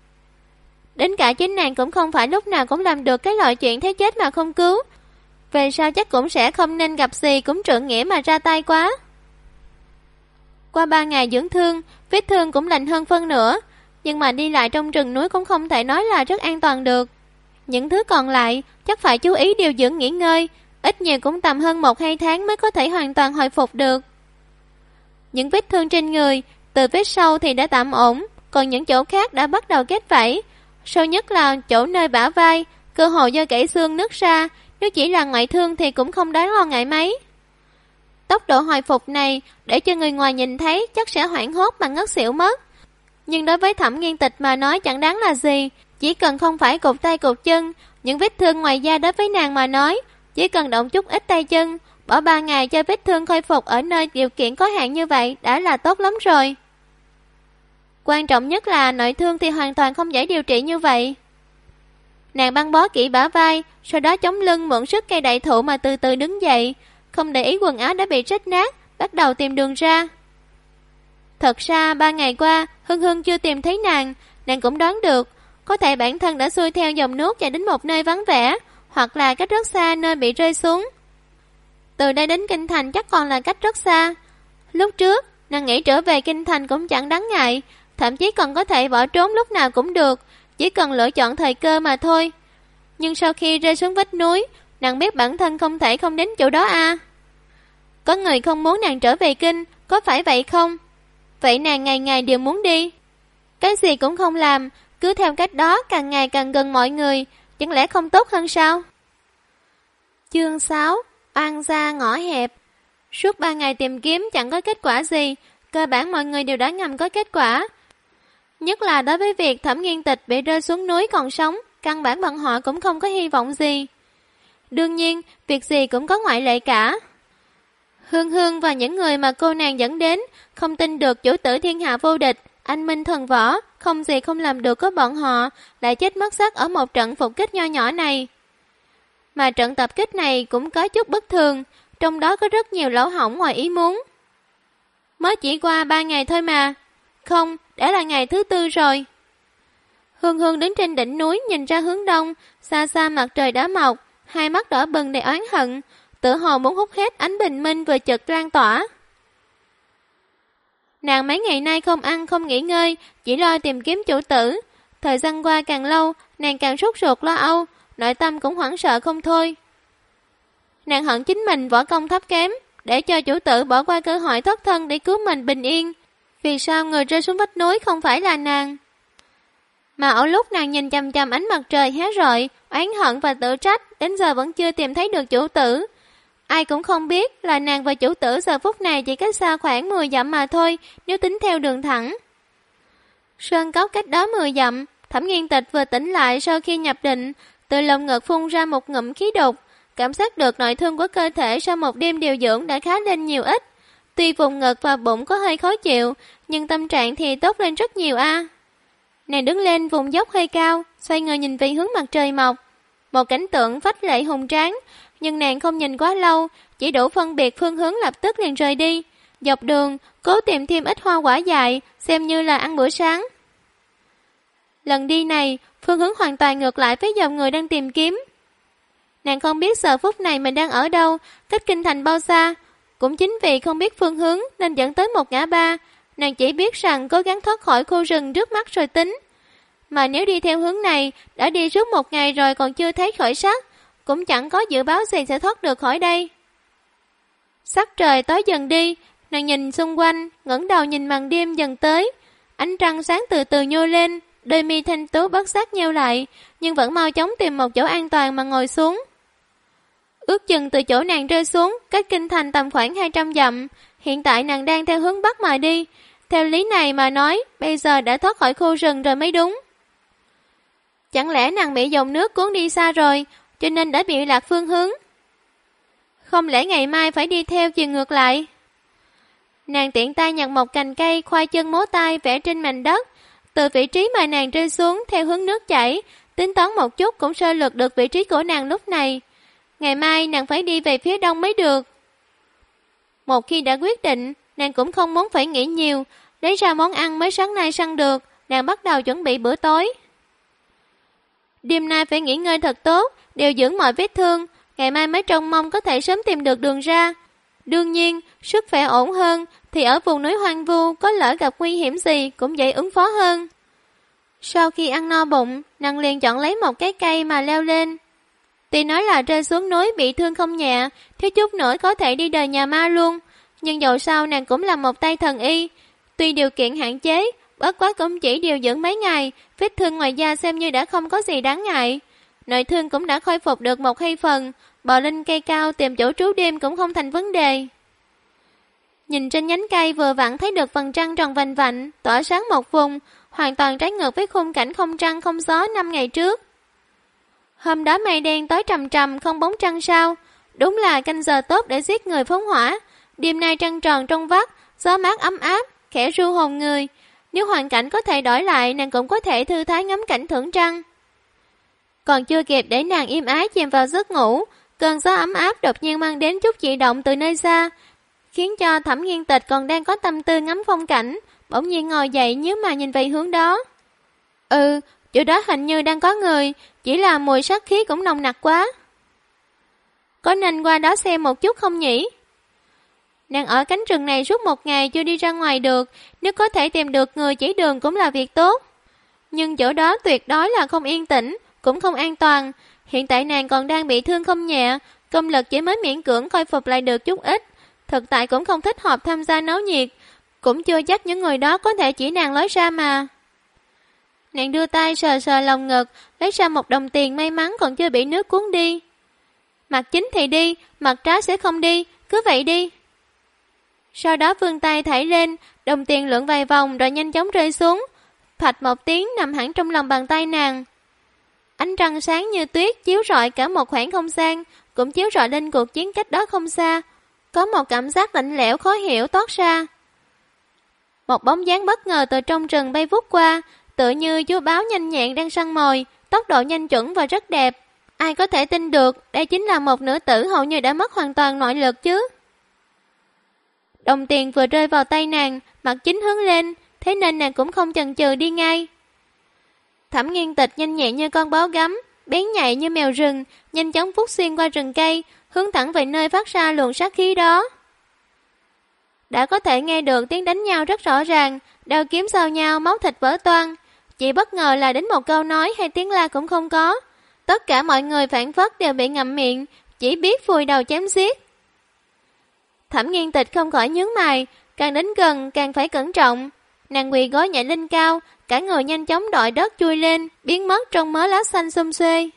Đến cả chính nàng cũng không phải lúc nào cũng làm được cái loại chuyện thấy chết mà không cứu. Về sau chắc cũng sẽ không nên gặp gì cũng trượng nghĩa mà ra tay quá. Qua 3 ngày dưỡng thương, vết thương cũng lành hơn phân nửa, nhưng mà đi lại trong rừng núi cũng không thể nói là rất an toàn được. Những thứ còn lại chắc phải chú ý điều dưỡng nghỉ ngơi, ít nhiều cũng tầm hơn 1-2 tháng mới có thể hoàn toàn hồi phục được. Những vết thương trên người, từ vết sâu thì đã tạm ổn, còn những chỗ khác đã bắt đầu kết vảy. Sâu nhất là chỗ nơi bả vai, cơ hội do gãy xương nứt ra, nếu chỉ là ngoại thương thì cũng không đáng lo ngại mấy. Tốc độ hồi phục này để cho người ngoài nhìn thấy chắc sẽ hoảng hốt mà ngất xỉu mất. Nhưng đối với Thẩm Nghiên Tịch mà nói chẳng đáng là gì, chỉ cần không phải cụt tay cụt chân, những vết thương ngoài da đối với nàng mà nói, chỉ cần động chút ít tay chân, bỏ 3 ngày cho vết thương khôi phục ở nơi điều kiện có hạn như vậy đã là tốt lắm rồi. Quan trọng nhất là nội thương thì hoàn toàn không dễ điều trị như vậy. Nàng băng bó kỹ bả vai, sau đó chống lưng mượn sức cây đại thụ mà từ từ đứng dậy, không để ý quần áo đã bị rách nát, bắt đầu tìm đường ra. Thật ra 3 ngày qua, Hưng Hưng chưa tìm thấy nàng cũng đoán được, có thể bản thân đã xuôi theo dòng nước chạy đến một nơi vắng vẻ, hoặc là cách rất xa nơi bị rơi xuống. Từ đây đến Kinh Thành chắc còn là cách rất xa. Lúc trước, nàng nghĩ trở về Kinh Thành cũng chẳng đáng ngại, thậm chí còn có thể bỏ trốn lúc nào cũng được, chỉ cần lựa chọn thời cơ mà thôi. Nhưng sau khi rơi xuống vách núi, nàng biết bản thân không thể không đến chỗ đó à. Có người không muốn nàng trở về Kinh, có phải vậy không? Vậy nàng ngày ngày đều muốn đi. Cái gì cũng không làm, cứ theo cách đó càng ngày càng gần mọi người, chẳng lẽ không tốt hơn sao? Chương 6. Oan gia ngõ hẹp. Suốt 3 ngày tìm kiếm chẳng có kết quả gì, cơ bản mọi người đều đã ngầm có kết quả. Nhất là đối với việc Thẩm Nghiên Tịch bị rơi xuống núi còn sống, căn bản bọn họ cũng không có hy vọng gì. Đương nhiên, việc gì cũng có ngoại lệ cả. Hương Hương và những người mà cô nàng dẫn đến không tin được chủ tử thiên hạ vô địch, anh minh thần võ, không gì không làm được của bọn họ, lại chết mất xác ở một trận phục kích nho nhỏ này. Mà trận tập kích này cũng có chút bất thường, trong đó có rất nhiều lỗ hổng ngoài ý muốn. Mới chỉ qua 3 ngày thôi mà. Không, đã là ngày thứ 4 rồi. Hương Hương đứng trên đỉnh núi nhìn ra hướng đông, xa xa mặt trời đã mọc, hai mắt đỏ bừng đầy oán hận, tựa hồ muốn hút hết ánh bình minh vừa chợt lan tỏa. Nàng mấy ngày nay không ăn không nghỉ ngơi, chỉ lo tìm kiếm chủ tử. Thời gian qua càng lâu, nàng càng sốt ruột lo âu, nội tâm cũng hoảng sợ không thôi. Nàng hận chính mình võ công thấp kém, để cho chủ tử bỏ qua cơ hội thoát thân để cứu mình bình yên. Vì sao người rơi xuống vách núi không phải là nàng? Mà ở lúc nàng nhìn chằm chằm ánh mặt trời hé rọi, oán hận và tự trách, đến giờ vẫn chưa tìm thấy được chủ tử. Ai cũng không biết là nàng và chủ tử giờ phút này chỉ cách xa khoảng 10 dặm mà thôi, nếu tính theo đường thẳng. Sơn cốc cách đó 10 dặm, Thẩm Nghiên Tịch vừa tỉnh lại sau khi nhập định, từ lồng ngực phun ra một ngụm khí độc, cảm giác được nội thương của cơ thể sau một đêm điều dưỡng đã khá lên nhiều ít. Tuy vùng ngực và bụng có hơi khó chịu, nhưng tâm trạng thì tốt lên rất nhiều a. Nàng đứng lên vùng dốc hơi cao, xoay người nhìn về hướng mặt trời mọc. Một cảnh tượng phách lệ hùng tráng, nhưng nàng không nhìn quá lâu, chỉ đủ phân biệt phương hướng lập tức liền rời đi. Dọc đường, cố tìm thêm ít hoa quả dại, xem như là ăn bữa sáng. Lần đi này, phương hướng hoàn toàn ngược lại với dòng người đang tìm kiếm. Nàng không biết giờ phút này mình đang ở đâu, cách kinh thành bao xa. Cũng chính vì không biết phương hướng nên dẫn tới một ngã ba, nàng chỉ biết rằng cố gắng thoát khỏi khu rừng trước mắt rồi tính. Mà nếu đi theo hướng này, đã đi suốt một ngày rồi còn chưa thấy khởi sắc, cũng chẳng có dự báo gì sẽ thoát được khỏi đây. Sắc trời tối dần đi, nàng nhìn xung quanh, ngẩng đầu nhìn màn đêm dần tới. Ánh trăng sáng từ từ nhô lên, đôi mi thanh tú bất giác nheo lại, nhưng vẫn mau chóng tìm một chỗ an toàn mà ngồi xuống. Ước chừng từ chỗ nàng rơi xuống, cách kinh thành tầm khoảng 200 dặm, hiện tại nàng đang theo hướng bắc mà đi. Theo lý này mà nói, bây giờ đã thoát khỏi khu rừng rồi mới đúng. Chẳng lẽ nàng bị dòng nước cuốn đi xa rồi, cho nên đã bị lạc phương hướng? Không lẽ ngày mai phải đi theo chiều ngược lại? Nàng tiện tay nhặt một cành cây, khoai chân múa tay vẽ trên mảnh đất. Từ vị trí mà nàng rơi xuống theo hướng nước chảy, tính toán một chút cũng sơ lược được vị trí của nàng lúc này. Ngày mai nàng phải đi về phía đông mới được. Một khi đã quyết định, nàng cũng không muốn phải nghĩ nhiều, lấy ra món ăn mới sáng nay săn được, nàng bắt đầu chuẩn bị bữa tối. Đêm nay phải nghỉ ngơi thật tốt, điều dưỡng mọi vết thương, ngày mai mới trông mong có thể sớm tìm được đường ra. Đương nhiên, sức khỏe ổn hơn, thì ở vùng núi hoang vu có lỡ gặp nguy hiểm gì cũng dễ ứng phó hơn. Sau khi ăn no bụng, nàng liền chọn lấy một cái cây mà leo lên. Tuy nói là rơi xuống núi bị thương không nhẹ, thiếu chút nữa có thể đi đời nhà ma luôn, nhưng dẫu sao nàng cũng là một tay thần y. Tuy điều kiện hạn chế, bất quá cũng chỉ điều dưỡng mấy ngày, vết thương ngoài da xem như đã không có gì đáng ngại. Nội thương cũng đã khôi phục được 1/2 phần, bò lên cây cao tìm chỗ trú đêm cũng không thành vấn đề. Nhìn trên nhánh cây vừa vặn thấy được vầng trăng tròn vành vạnh, tỏa sáng một vùng, hoàn toàn trái ngược với khung cảnh không trăng không gió 5 ngày trước. Hôm đó mây đen tối trầm trầm không bóng trăng sao, đúng là canh giờ tốt để giết người phóng hỏa. Đêm nay trăng tròn trong vắt, gió mát ấm áp, khẽ ru hồn người. Nếu hoàn cảnh có thể đổi lại, nàng cũng có thể thư thái ngắm cảnh thưởng trăng. Còn chưa kịp để nàng im ái chìm vào giấc ngủ, cơn gió ấm áp đột nhiên mang đến chút dị động từ nơi xa, khiến cho Thẩm Nghiên Tịch còn đang có tâm tư ngắm phong cảnh, bỗng nhiên ngồi dậy nhíu mà nhìn về hướng đó. Chỗ đó hình như đang có người, chỉ là mùi sát khí cũng nồng nặc quá. Có nên qua đó xem một chút không nhỉ? Nàng ở cánh rừng này suốt một ngày chưa đi ra ngoài được, nếu có thể tìm được người chỉ đường cũng là việc tốt. Nhưng chỗ đó tuyệt đối là không yên tĩnh, cũng không an toàn. Hiện tại nàng còn đang bị thương không nhẹ, công lực chỉ mới miễn cưỡng khôi phục lại được chút ít. Thực tại cũng không thích hợp tham gia náo nhiệt, cũng chưa chắc những người đó có thể chỉ nàng lối ra mà. Nàng đưa tay sờ sờ lòng ngực, lấy ra một đồng tiền may mắn còn chưa bị nước cuốn đi. Mặt chính thì đi, mặt trái sẽ không đi, cứ vậy đi. Sau đó vươn tay thảy lên, đồng tiền lượn vài vòng rồi nhanh chóng rơi xuống, phạch một tiếng nằm hẳn trong lòng bàn tay nàng. Ánh trăng sáng như tuyết chiếu rọi cả một khoảng không gian, cũng chiếu rọi lên cuộc chiến cách đó không xa. Có một cảm giác lạnh lẽo khó hiểu toát ra. Một bóng dáng bất ngờ từ trong rừng bay vút qua, tựa như chú báo nhanh nhẹn đang săn mồi, tốc độ nhanh chuẩn và rất đẹp. Ai có thể tin được đây chính là một nữ tử hầu như đã mất hoàn toàn nội lực chứ. Đồng tiền vừa rơi vào tay nàng, mặt chính hướng lên, thế nên nàng cũng không chần chừ đi ngay. Thẩm Nghiên Tịch nhanh nhẹn như con báo gấm, bén nhạy như mèo rừng, nhanh chóng vút xuyên qua rừng cây, hướng thẳng về nơi phát ra luồng sát khí đó. Đã có thể nghe được tiếng đánh nhau rất rõ ràng, đao kiếm giao nhau, máu thịt vỡ toang. Chỉ bất ngờ là đến một câu nói hay tiếng la cũng không có. Tất cả mọi người phản phất đều bị ngậm miệng, chỉ biết vùi đầu chém giết. Thẩm Nghiên Tịch không khỏi nhướng mày, càng đến gần càng phải cẩn trọng. Nàng quỳ gối nhảy lên cao, cả người nhanh chóng đội đất chui lên, biến mất trong mớ lá xanh xum xuê.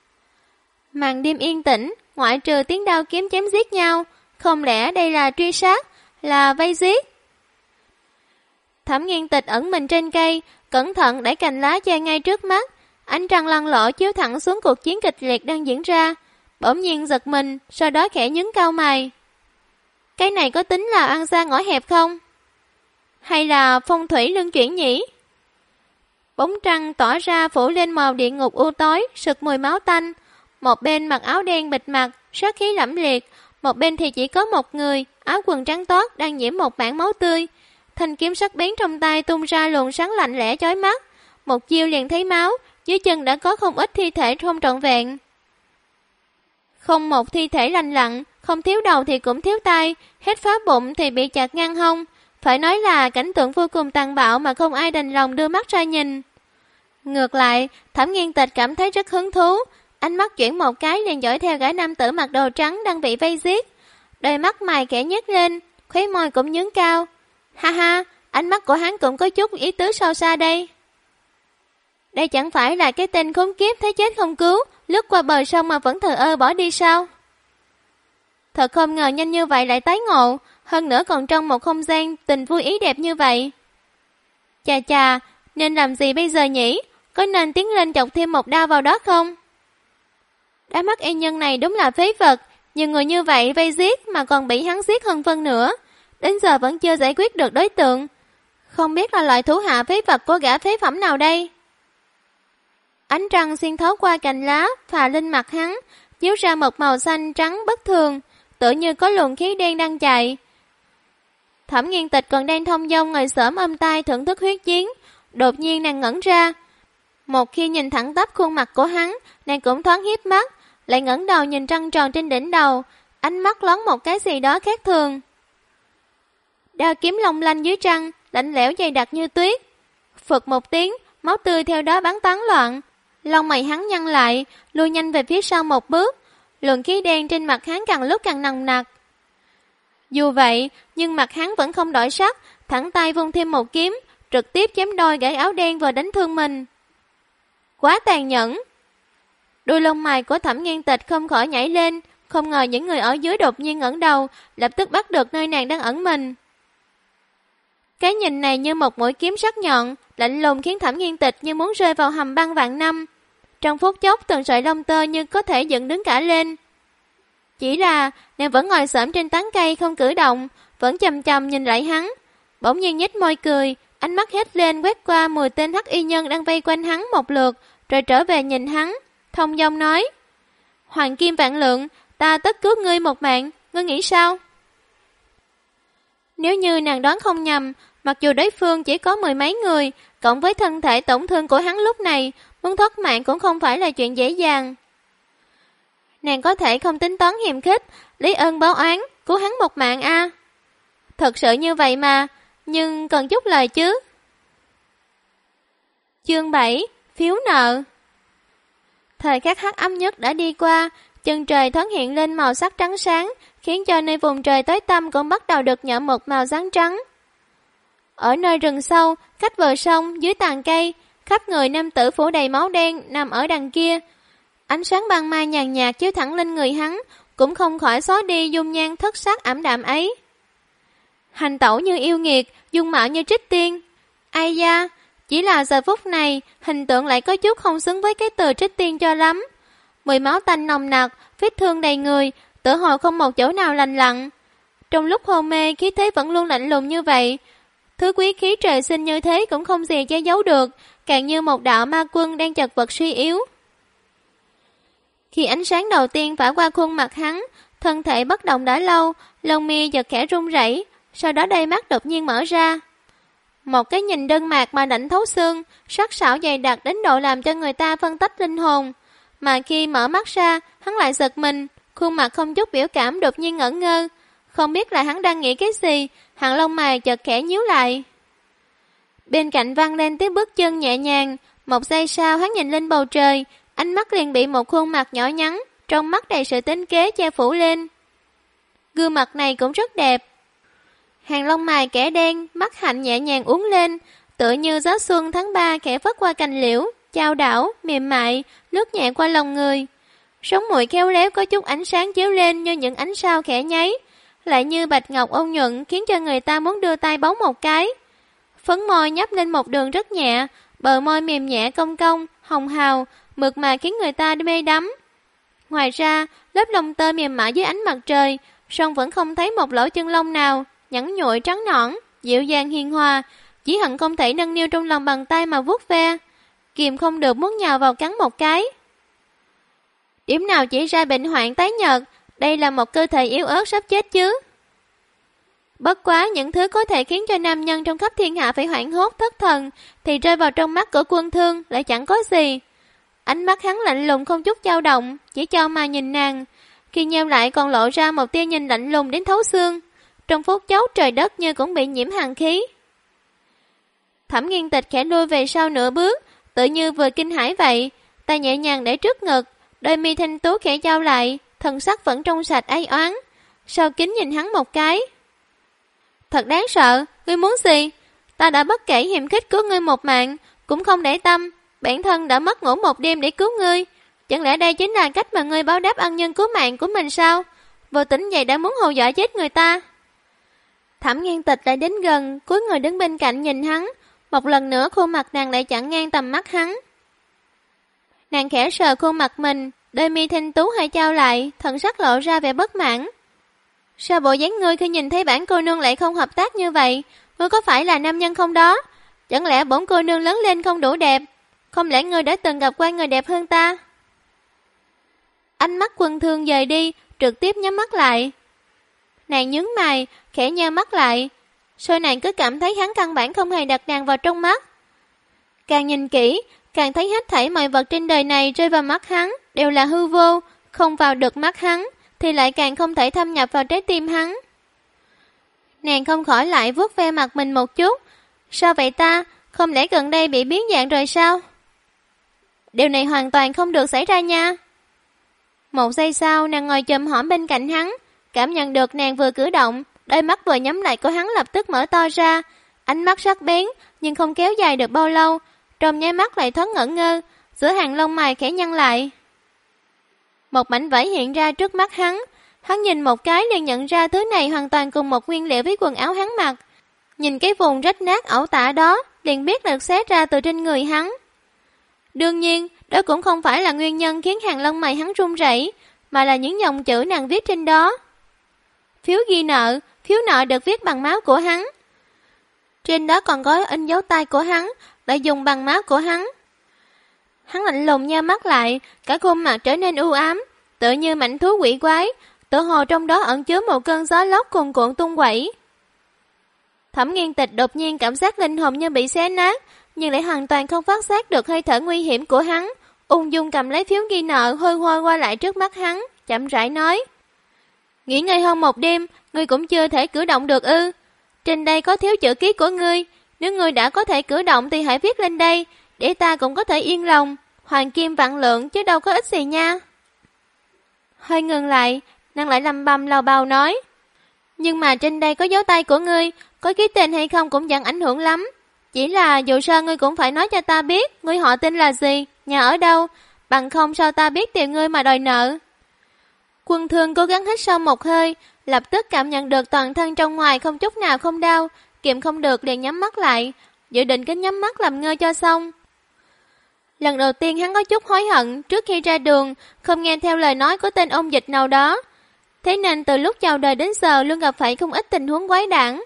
Màn đêm yên tĩnh, ngoại trừ tiếng đao kiếm chém giết nhau, không lẽ đây là truy sát, là vây giết? Thẩm Nghiên Tịch ẩn mình trên cây, cẩn thận đẩy cành lá che ngay trước mắt, ánh trăng lăn lỗ chiếu thẳng xuống cuộc chiến kịch liệt đang diễn ra. Bỗng nhiên giật mình, sau đó khẽ nhướng cau mày. Cái này có tính là ăn ra ngõ hẹp không? Hay là phong thủy luân chuyển nhỉ? Bóng trăng tỏ ra phủ lên màu địa ngục u tối, sực mùi máu tanh. Một bên mặc áo đen bịt mặt, sát khí lẫm liệt, một bên thì chỉ có một người, áo quần trắng toát đang nhiễm một mảng máu tươi. Thanh kiếm sắc bén trong tay tung ra luồng sáng lạnh lẽo chói mắt, một chiêu liền thấy máu, dưới chân đã có không ít thi thể không trọn vẹn. Không một thi thể lành lặn, không thiếu đầu thì cũng thiếu tay, hết phá bụng thì bị chặt ngang hông. Phải nói là cảnh tượng vô cùng tàn bạo mà không ai đành lòng đưa mắt ra nhìn. Ngược lại, Thẩm Nghiên Tịch cảm thấy rất hứng thú, ánh mắt chuyển một cái liền dõi theo gã nam tử mặc đồ trắng đang bị vây giết. Đôi mắt mày khẽ nhếch lên, khóe môi cũng nhướng cao. Ha ha, ánh mắt của hắn cũng có chút ý tứ sâu xa đây. Đây chẳng phải là cái tên khốn kiếp thấy chết không cứu, lướt qua bờ sông mà vẫn thờ ơ bỏ đi sao? Thật không ngờ nhanh như vậy lại tái ngộ, hơn nữa còn trong một không gian tình vui ý đẹp như vậy. Chà chà, nên làm gì bây giờ nhỉ? Có nên tiến lên chọc thêm một đao vào đó không? Đá mắt y nhân này đúng là phế vật, nhiều người như vậy vây giết mà còn bị hắn giết hơn phân nữa. Đến giờ vẫn chưa giải quyết được đối tượng. Không biết là loại thủ hạ phế vật của gã phế phẩm nào đây? Ánh trăng xuyên thấu qua cành lá, phà lên mặt hắn, chiếu ra một màu xanh trắng bất thường, tựa như có luồng khí đen đang chạy. Thẩm Nghiên Tịch còn đang thông dong ngồi xổm ôm tai thưởng thức huyết chiến, đột nhiên nàng ngẩn ra. Một khi nhìn thẳng tắp khuôn mặt của hắn, nàng cũng thoáng hiếp mắt, lại ngẩng đầu nhìn trăng tròn trên đỉnh đầu, ánh mắt lón một cái gì đó khác thường. Đao kiếm long lanh dưới trăng, lạnh lẽo dày đặc như tuyết. Phực một tiếng, máu tươi theo đó bắn tán loạn. Lông mày hắn nhăn lại, lùi nhanh về phía sau một bước, luồng khí đen trên mặt hắn càng lúc càng nồng nặc. Dù vậy, nhưng mặt hắn vẫn không đổi sắc, thẳng tay vung thêm một kiếm, trực tiếp chém đôi gã áo đen vừa đánh thương mình. Quá tàn nhẫn! Đôi lông mày của Thẩm Nghiên Tịch không khỏi nhảy lên, không ngờ những người ở dưới đột nhiên ngẩng đầu, lập tức bắt được nơi nàng đang ẩn mình. Cái nhìn này như một mũi kiếm sắc nhọn, lạnh lùng khiến Thẩm Nghiên Tịch như muốn rơi vào hầm băng vạn năm. Trong phút chốc từng sợi lông tơ như có thể dựng đứng cả lên. Chỉ là nàng vẫn ngồi xổm trên tán cây không cử động, vẫn chằm chằm nhìn lại hắn. Bỗng nhiên nhếch môi cười, ánh mắt hét lên quét qua 10 tên hắc y nhân đang vây quanh hắn một lượt, rồi trở về nhìn hắn, thông dong nói: Hoàng kim vạn lượng, ta tất cứu ngươi một mạng, ngươi nghĩ sao? Nếu như nàng đoán không nhầm, mặc dù đối phương chỉ có 10 mấy người, cộng với thân thể tổn thương của hắn lúc này, muốn thoát mạng cũng không phải là chuyện dễ dàng. Nàng có thể không tính toán hiềm khích, lấy ơn báo oán, cứu hắn một mạng a. Thật sự như vậy mà, nhưng cần chút lời chứ. Chương 7, phiếu nợ. Thời khắc hắc ám nhất đã đi qua, chân trời thoáng hiện lên màu sắc trắng sáng, khiến cho nơi vùng trời tối tăm cũng bắt đầu được nhuộm một màu sáng trắng. Ở nơi rừng sâu, cách bờ sông, dưới tàn cây, khắp người nam tử phủ đầy máu đen nằm ở đằng kia. Ánh sáng ban mai nhàn nhạt chiếu thẳng lên người hắn, cũng không khỏi xóa đi dung nhan thất sắc ảm đạm ấy. Hành tẩu như yêu nghiệt, dung mạo như trích tiên. Ai da, chỉ là giờ phút này, hình tượng lại có chút không xứng với cái từ trích tiên cho lắm. Mùi máu tanh nồng nặc, vết thương đầy người, tựa hồ không một chỗ nào lành lặn. Trong lúc hôn mê, khí thế vẫn luôn lạnh lùng như vậy. Thứ quý khí trời sinh như thế cũng không gì che giấu được, càng như một đạo ma quân đang chật vật suy yếu. Khi ánh sáng đầu tiên phả qua khuôn mặt hắn, thân thể bất động đã lâu, lông mi chợt khẽ run rẩy, sau đó đôi mắt đột nhiên mở ra. Một cái nhìn đơn mạc mà lạnh thấu xương, sắc sảo dày đặc đến độ làm cho người ta phân tách linh hồn. Mà khi mở mắt ra, hắn lại giật mình, khuôn mặt không chút biểu cảm đột nhiên ngẩn ngơ. Không biết là hắn đang nghĩ cái gì, hàng lông mày chợt khẽ nhíu lại. Bên cạnh vang lên tiếng bước chân nhẹ nhàng, một giây sau hắn nhìn lên bầu trời, ánh mắt liền bị một khuôn mặt nhỏ nhắn, trong mắt đầy sự tính kế che phủ lên. Gương mặt này cũng rất đẹp. Hàng lông mày kẻ đen, mắt hạnh nhẹ nhàng uốn lên, tựa như gió xuân tháng 3 khẽ phất qua cành liễu, chao đảo, mềm mại, lướt nhẹ qua lòng người. Sống mũi khéo léo có chút ánh sáng chiếu lên như những ánh sao khẽ nháy, lại như bạch ngọc ôn nhuận khiến cho người ta muốn đưa tay bấu một cái. Phấn môi nhấp lên một đường rất nhẹ, bờ môi mềm nhẹ cong cong, hồng hào, mượt mà khiến người ta mê đắm. Ngoài ra, lớp lông tơ mềm mại dưới ánh mặt trời, song vẫn không thấy một lỗ chân lông nào, nhẵn nhụi trắng nõn, dịu dàng hiền hòa, chỉ hận không thể nâng niu trong lòng bàn tay mà vuốt ve, kìm không được muốn nhào vào cắn một cái. Điểm nào chỉ ra bệnh hoạn tái nhợt, đây là một cơ thể yếu ớt sắp chết chứ. Bất quá những thứ có thể khiến cho nam nhân trong khắp thiên hạ phải hoảng hốt thất thần thì rơi vào trong mắt của Quân Thương lại chẳng có gì. Ánh mắt hắn lạnh lùng không chút dao động, chỉ cho mà nhìn nàng, khi nheo lại còn lộ ra một tia nhìn lạnh lùng đến thấu xương. Trong phút chốc trời đất như cũng bị nhiễm hàn khí. Thẩm Nghiên Tịch khẽ lui về sau nửa bước, tự như vừa kinh hãi vậy, tay nhẹ nhàng để trước ngực, đôi mi thanh tú khẽ trao lại, thần sắc vẫn trong sạch áy oán. Sau kính nhìn hắn một cái. Thật đáng sợ, ngươi muốn gì? Ta đã bất kể hiềm khích cứu ngươi một mạng, cũng không để tâm, bản thân đã mất ngủ một đêm để cứu ngươi. Chẳng lẽ đây chính là cách mà ngươi báo đáp ân nhân cứu mạng của mình sao? Vô tính vậy đã muốn hù dọa chết người ta. Thẩm Nghiên Tịch lại đến gần, cúi người đứng bên cạnh nhìn hắn, một lần nữa khuôn mặt nàng lại chặn ngang tầm mắt hắn. Nàng khẽ sờ khuôn mặt mình, đôi mi thanh tú hơi trao lại, thần sắc lộ ra vẻ bất mãn. Sao bộ dáng ngươi khi nhìn thấy bản cô nương lại không hợp tác như vậy? Ngươi có phải là nam nhân không đó? Chẳng lẽ bổn cô nương lớn lên không đủ đẹp? Không lẽ ngươi đã từng gặp qua người đẹp hơn ta? Ánh mắt Quân Thương dời đi, trực tiếp nhắm mắt lại. Nàng nhướng mày, khẽ nheo mắt lại. Sau nàng cứ cảm thấy hắn căn bản không hề đặt nàng vào trong mắt. Càng nhìn kỹ, càng thấy hết thảy mọi vật trên đời này rơi vào mắt hắn đều là hư vô, không vào được mắt hắn thì lại càng không thể thâm nhập vào trái tim hắn. Nàng không khỏi lại vuốt ve mặt mình một chút. Sao vậy ta? Không lẽ gần đây bị biến dạng rồi sao? Điều này hoàn toàn không được xảy ra nha. Một giây sau, nàng ngồi chồm hổm bên cạnh hắn, cảm nhận được nàng vừa cử động, đôi mắt vừa nhắm lại của hắn lập tức mở to ra, ánh mắt sắc bén nhưng không kéo dài được bao lâu, trong nháy mắt lại thoáng ngẩn ngơ, giữa hàng lông mày khẽ nhăn lại. Một mảnh vải hiện ra trước mắt hắn nhìn một cái liền nhận ra thứ này hoàn toàn cùng một nguyên liệu với quần áo hắn mặc. Nhìn cái vùng rách nát ẩu tả đó, liền biết được xé ra từ trên người hắn. Đương nhiên, đó cũng không phải là nguyên nhân khiến hàng lông mày hắn run rẩy, mà là những dòng chữ nàng viết trên đó. Phiếu ghi nợ, phiếu nợ được viết bằng máu của hắn. Trên đó còn có in dấu tay của hắn, lại dùng bằng máu của hắn. Hắn lạnh lùng nheo mắt lại, cả khuôn mặt trở nên u ám, tựa như mảnh thú quỷ quái, tựa hồ trong đó ẩn chứa một cơn gió lốc cuồn cuộn tung quẩy. Thẩm Nghiên Tịch đột nhiên cảm giác linh hồn như bị xé nát, nhưng lại hoàn toàn không phát giác được hơi thở nguy hiểm của hắn, ung dung cầm lấy phiếu ghi nợ hôi hôi qua lại trước mắt hắn, chậm rãi nói: Nghỉ ngơi hơn một đêm, ngươi cũng chưa thể cử động được ư? Trên đây có thiếu chữ ký của ngươi, nếu ngươi đã có thể cử động thì hãy viết lên đây, để ta cũng có thể yên lòng. Hoàng kim vạn lượng chứ đâu có ít gì nha. Hơi ngừng lại, nàng lại lầm bầm lầu bầu nói: Nhưng mà trên đây có dấu tay của ngươi, có ký tên hay không cũng chẳng ảnh hưởng lắm. Chỉ là dù sao ngươi cũng phải nói cho ta biết ngươi họ tên là gì, nhà ở đâu, bằng không sao ta biết tìm ngươi mà đòi nợ. Quân Thương cố gắng hít sâu một hơi, lập tức cảm nhận được toàn thân trong ngoài không chút nào không đau, kiềm không được liền nhắm mắt lại, dự định cứ nhắm mắt làm ngơ cho xong. Lần đầu tiên hắn có chút hối hận trước khi ra đường không nghe theo lời nói của tên ôn dịch nào đó, thế nên từ lúc chào đời đến giờ luôn gặp phải không ít tình huống quái đản.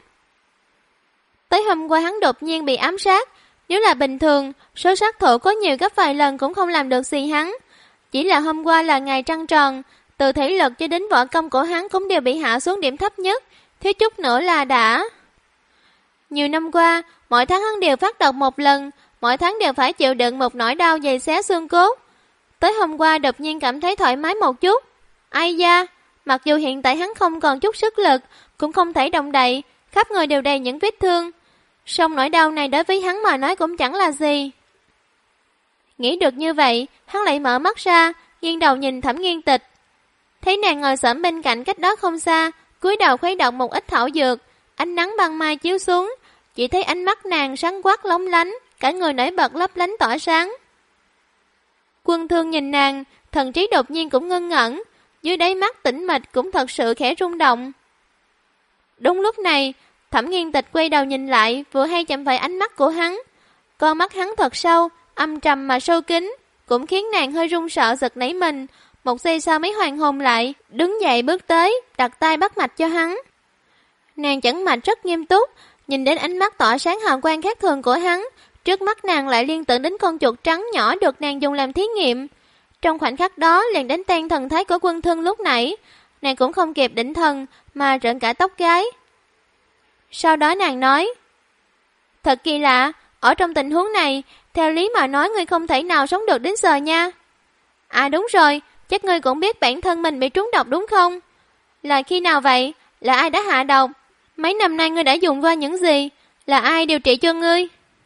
Tới hôm qua hắn đột nhiên bị ám sát, nếu là bình thường, số sát thủ có nhiều gấp vài lần cũng không làm được gì hắn. Chỉ là hôm qua là ngày trăng tròn, từ thể lực cho đến võ công của hắn cũng đều bị hạ xuống điểm thấp nhất, thiếu chút nữa là đã. Nhiều năm qua, mỗi tháng hắn đều phát độc một lần, mỗi tháng đều phải chịu đựng một nỗi đau dày xé xương cốt. Tới hôm qua đột nhiên cảm thấy thoải mái một chút. Ai da, mặc dù hiện tại hắn không còn chút sức lực, cũng không thể động đậy, khắp người đều đầy những vết thương. Song nỗi đau này đối với hắn mà nói cũng chẳng là gì. Nghĩ được như vậy, hắn lại mở mắt ra, nghiêng đầu nhìn Thẩm Nghiên Tịch. Thấy nàng ngồi xổm bên cạnh cách đó không xa, cúi đầu khuấy động một ít thảo dược, ánh nắng ban mai chiếu xuống, chỉ thấy ánh mắt nàng sáng quắc lóng lánh, cả người nổi bật lấp lánh tỏa sáng. Quân Thương nhìn nàng, thần trí đột nhiên cũng ngưng ngẩn, dưới đáy mắt tĩnh mịch cũng thật sự khẽ rung động. Đúng lúc này, Thẩm Nghiên Tịch quay đầu nhìn lại, vừa hay chạm phải ánh mắt của hắn. Con mắt hắn thật sâu, âm trầm mà sâu kín, cũng khiến nàng hơi run sợ giật nảy mình. Một giây sau mới hoàn hồn lại, đứng dậy bước tới, đặt tay bắt mạch cho hắn. Nàng chẩn mạch rất nghiêm túc, nhìn đến ánh mắt tỏa sáng hào quang khác thường của hắn, trước mắt nàng lại liên tưởng đến con chuột trắng nhỏ được nàng dùng làm thí nghiệm. Trong khoảnh khắc đó liền đến tan thần thái của Quân Thương lúc nãy, nàng cũng không kịp định thần mà rợn cả tóc gáy. Sau đó nàng nói, thật kỳ lạ, ở trong tình huống này, theo lý mà nói ngươi không thể nào sống được đến giờ nha. À đúng rồi, chắc ngươi cũng biết bản thân mình bị trúng độc đúng không? Là khi nào vậy? Là ai đã hạ độc? Mấy năm nay ngươi đã dùng qua những gì? Là ai điều trị cho ngươi?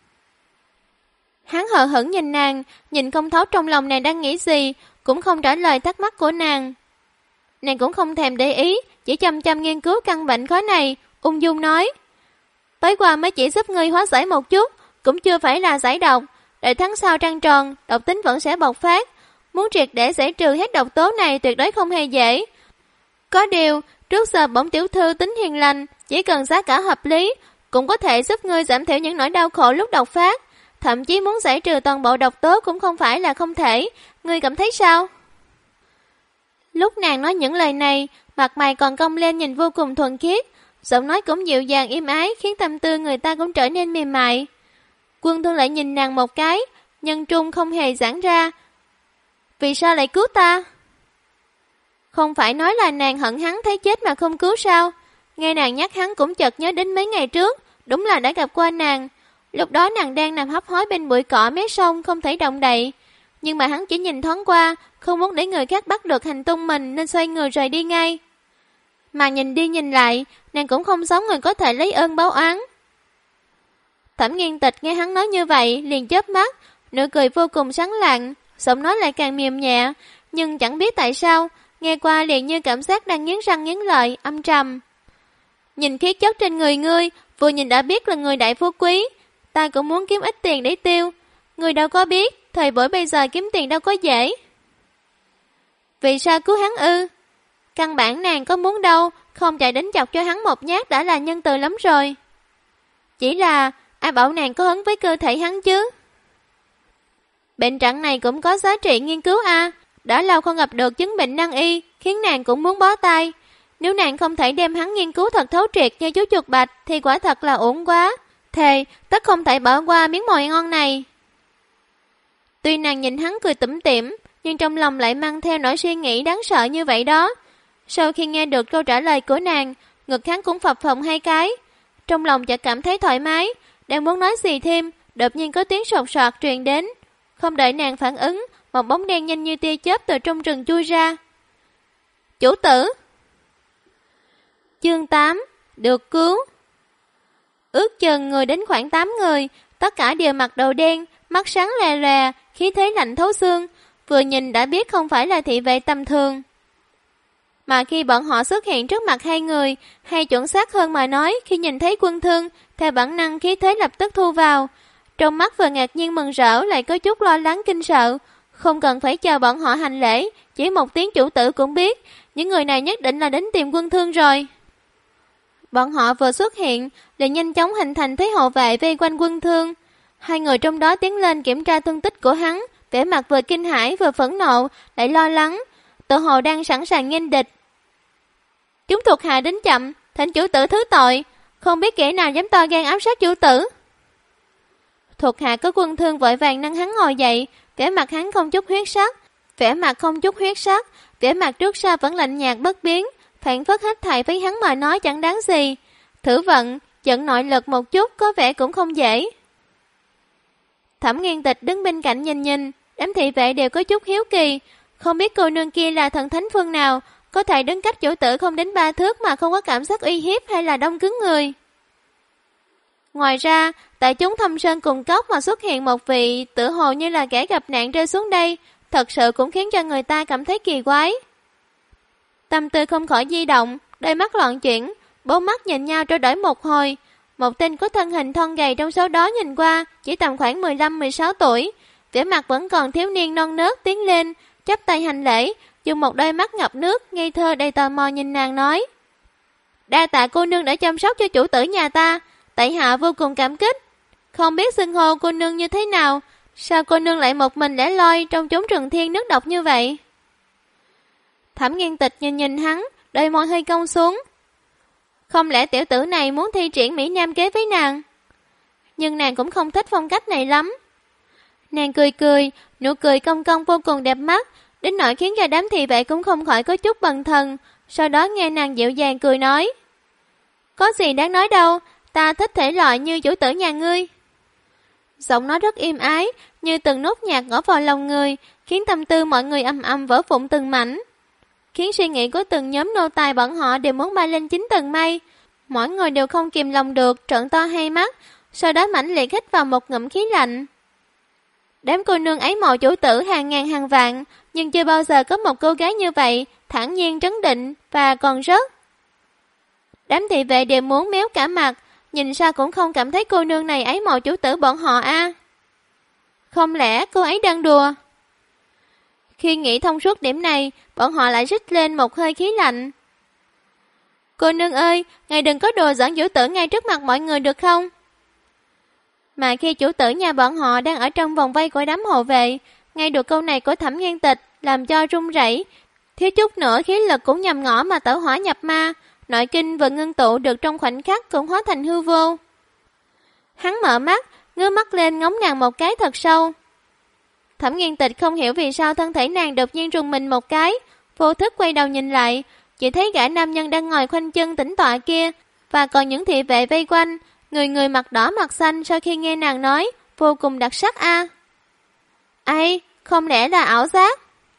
Hắn hờ hững nhìn nàng, nhìn không thấu trong lòng nàng đang nghĩ gì, cũng không trả lời thắc mắc của nàng. Nàng cũng không thèm để ý, chỉ chăm chăm nghiên cứu căn bệnh khó này, ung dung nói. Tối qua mới chỉ giúp ngươi hóa giải một chút, cũng chưa phải là giải độc. Đợi tháng sau trăng tròn, độc tính vẫn sẽ bộc phát. Muốn triệt để giải trừ hết độc tố này tuyệt đối không hề dễ. Có điều, trước giờ bổn tiểu thư tính hiền lành, chỉ cần giá cả hợp lý, cũng có thể giúp ngươi giảm thiểu những nỗi đau khổ lúc độc phát. Thậm chí muốn giải trừ toàn bộ độc tố cũng không phải là không thể. Ngươi cảm thấy sao? Lúc nàng nói những lời này, mặt mày còn cong lên nhìn vô cùng thuần khiết, giọng nói cũng dịu dàng êm ái, khiến tâm tư người ta cũng trở nên mềm mại. Quân Thương lại nhìn nàng một cái, nhân trung không hề giãn ra. Vì sao lại cứu ta? Không phải nói là nàng hận hắn thấy chết mà không cứu sao? Nghe nàng nhắc hắn cũng chợt nhớ đến mấy ngày trước, đúng là đã gặp qua nàng. Lúc đó nàng đang nằm hấp hối bên bụi cỏ mé sông không thể động đậy. Nhưng mà hắn chỉ nhìn thoáng qua, không muốn để người khác bắt được hành tung mình nên xoay người rời đi ngay. Mà nhìn đi nhìn lại, nàng cũng không giống người có thể lấy ơn báo oán. Thẩm Nghiên Tịch nghe hắn nói như vậy, liền chớp mắt, nụ cười vô cùng sáng lạng, giọng nói lại càng mềm nhẹ, nhưng chẳng biết tại sao, nghe qua liền như cảm giác đang nghiến răng nghiến lợi, âm trầm. Nhìn khí chất trên người ngươi, vừa nhìn đã biết là người đại phú quý, ta cũng muốn kiếm ít tiền để tiêu. Ngươi đâu có biết, thời buổi bây giờ kiếm tiền đâu có dễ. Vì sao cứu hắn ư? Căn bản nàng có muốn đâu, không chạy đến chọc cho hắn một nhát đã là nhân từ lắm rồi. Chỉ là, ai bảo nàng có hứng với cơ thể hắn chứ? Bệnh trạng này cũng có giá trị nghiên cứu a. Đã lâu không gặp được chứng bệnh nan y, khiến nàng cũng muốn bó tay. Nếu nàng không thể đem hắn nghiên cứu thật thấu triệt như chú chuột bạch thì quả thật là ổn quá. Thề, tất không thể bỏ qua miếng mồi ngon này. Tuy nàng nhìn hắn cười tủm tỉm, nhưng trong lòng lại mang theo nỗi suy nghĩ đáng sợ như vậy đó. Sau khi nghe được câu trả lời của nàng, ngực hắn cũng phập phồng hai cái. Trong lòng chợt cảm thấy thoải mái, đang muốn nói gì thêm, đột nhiên có tiếng sột soạt truyền đến. Không đợi nàng phản ứng, một bóng đen nhanh như tia chớp từ trong rừng chui ra. Chủ tử! Chương 8. Được cứu. Ước chừng người đến khoảng 8 người, tất cả đều mặc đồ đen, mắt sáng lè lè, khí thế lạnh thấu xương, vừa nhìn đã biết không phải là thị vệ tầm thường. Mà khi bọn họ xuất hiện trước mặt hai người, hay chuẩn xác hơn mà nói, khi nhìn thấy Quân Thương, theo bản năng khí thế lập tức thu vào. Trong mắt vừa ngạc nhiên mừng rỡ lại có chút lo lắng kinh sợ. Không cần phải chờ bọn họ hành lễ, chỉ một tiếng chủ tử cũng biết, những người này nhất định là đến tìm Quân Thương rồi. Bọn họ vừa xuất hiện, liền nhanh chóng hình thành thế hộ vệ vây quanh Quân Thương. Hai người trong đó tiến lên kiểm tra thương tích của hắn, vẻ mặt vừa kinh hãi vừa phẫn nộ, lại lo lắng, tự hồ đang sẵn sàng nghênh địch. Chúng thuộc hạ đến chậm, thỉnh chủ tử thứ tội, không biết kẻ nào dám to gan ám sát chủ tử. Thuộc hạ có Quân Thương vội vàng nâng hắn ngồi dậy, vẻ mặt hắn không chút huyết sắc, vẻ mặt trước sau vẫn lạnh nhạt bất biến, phản phất hết thảy với hắn mà nói chẳng đáng gì. Thử vận, trận nội lực một chút có vẻ cũng không dễ. Thẩm Nghiên Tịch đứng bên cạnh nhìn, đám thị vệ đều có chút hiếu kỳ, không biết cô nương kia là thần thánh phương nào, có thể đứng cách chủ tử không đến 3 thước mà không có cảm giác uy hiếp hay là đông cứng người. Ngoài ra, tại chúng Thâm Sơn cùng cốc mà xuất hiện một vị tự hồ như là kẻ gặp nạn rơi xuống đây, thật sự cũng khiến cho người ta cảm thấy kỳ quái. Tâm tư không khỏi di động, đôi mắt loạn chuyển, bốn mắt nhìn nhau trao đổi một hồi. Một tên có thân hình thon gầy trong số đó nhìn qua chỉ tầm khoảng 15-16 tuổi, vẻ mặt vẫn còn thiếu niên non nớt tiến lên, chắp tay hành lễ, dùng một đôi mắt ngập nước, ngây thơ đầy tò mò nhìn nàng nói: "Đa tạ cô nương đã chăm sóc cho chủ tử nhà ta, tại hạ vô cùng cảm kích. Không biết xưng hô cô nương như thế nào, sao cô nương lại một mình lẻ loi trong chốn rừng thiên nước độc như vậy?" Thẩm Nghiên Tịch nhìn nhìn hắn, đôi môi hơi cong xuống. Không lẽ tiểu tử này muốn thi triển mỹ nam kế với nàng? Nhưng nàng cũng không thích phong cách này lắm. Nàng cười cười, nụ cười cong cong vô cùng đẹp mắt, đến nỗi khiến cho đám thị vệ cũng không khỏi có chút bần thần. Sau đó nghe nàng dịu dàng cười nói: "Có gì đáng nói đâu, ta thích thể loại như chủ tử nhà ngươi." Giọng nói rất êm ái, như từng nốt nhạc gõ vào lòng người, khiến tâm tư mọi người ầm ầm vỡ vụn từng mảnh, khiến suy nghĩ của từng nhóm nô tài bọn họ đều muốn bay lên 9 tầng mây. Mỗi người đều không kìm lòng được trợn to hai mắt, sau đó mãnh liệt hít vào một ngụm khí lạnh. Đám cô nương ấy mộ chủ tử hàng ngàn hàng vạn, nhưng chưa bao giờ có một cô gái như vậy, thản nhiên trấn định và còn rất. Đám thị vệ đều muốn méo cả mặt, nhìn sao cũng không cảm thấy cô nương này ấy mộ chủ tử bọn họ a. Không lẽ cô ấy đang đùa? Khi nghĩ thông suốt điểm này, bọn họ lại rít lên một hơi khí lạnh. "Cô nương ơi, ngài đừng có đùa giỡn chủ tử ngay trước mặt mọi người được không?" Mà khi chủ tử nhà bọn họ đang ở trong vòng vây của đám hộ vệ, nghe được câu này của Thẩm Nghiên Tịch làm cho run rẩy, thiếu chút nữa khí lực cũng nhằm ngõ mà tẩu hỏa nhập ma, nội kinh vừa ngưng tụ được trong khoảnh khắc cũng hóa thành hư vô. Hắn mở mắt, ngước mắt lên ngóng nàng một cái thật sâu. Thẩm Nghiên Tịch không hiểu vì sao thân thể nàng đột nhiên rùng mình một cái, vô thức quay đầu nhìn lại, chỉ thấy gã nam nhân đang ngồi khoanh chân tĩnh tọa kia, và còn những thị vệ vây quanh, người người mặt đỏ mặt xanh sau khi nghe nàng nói, vô cùng đặc sắc a. Ai, không lẽ là ảo giác?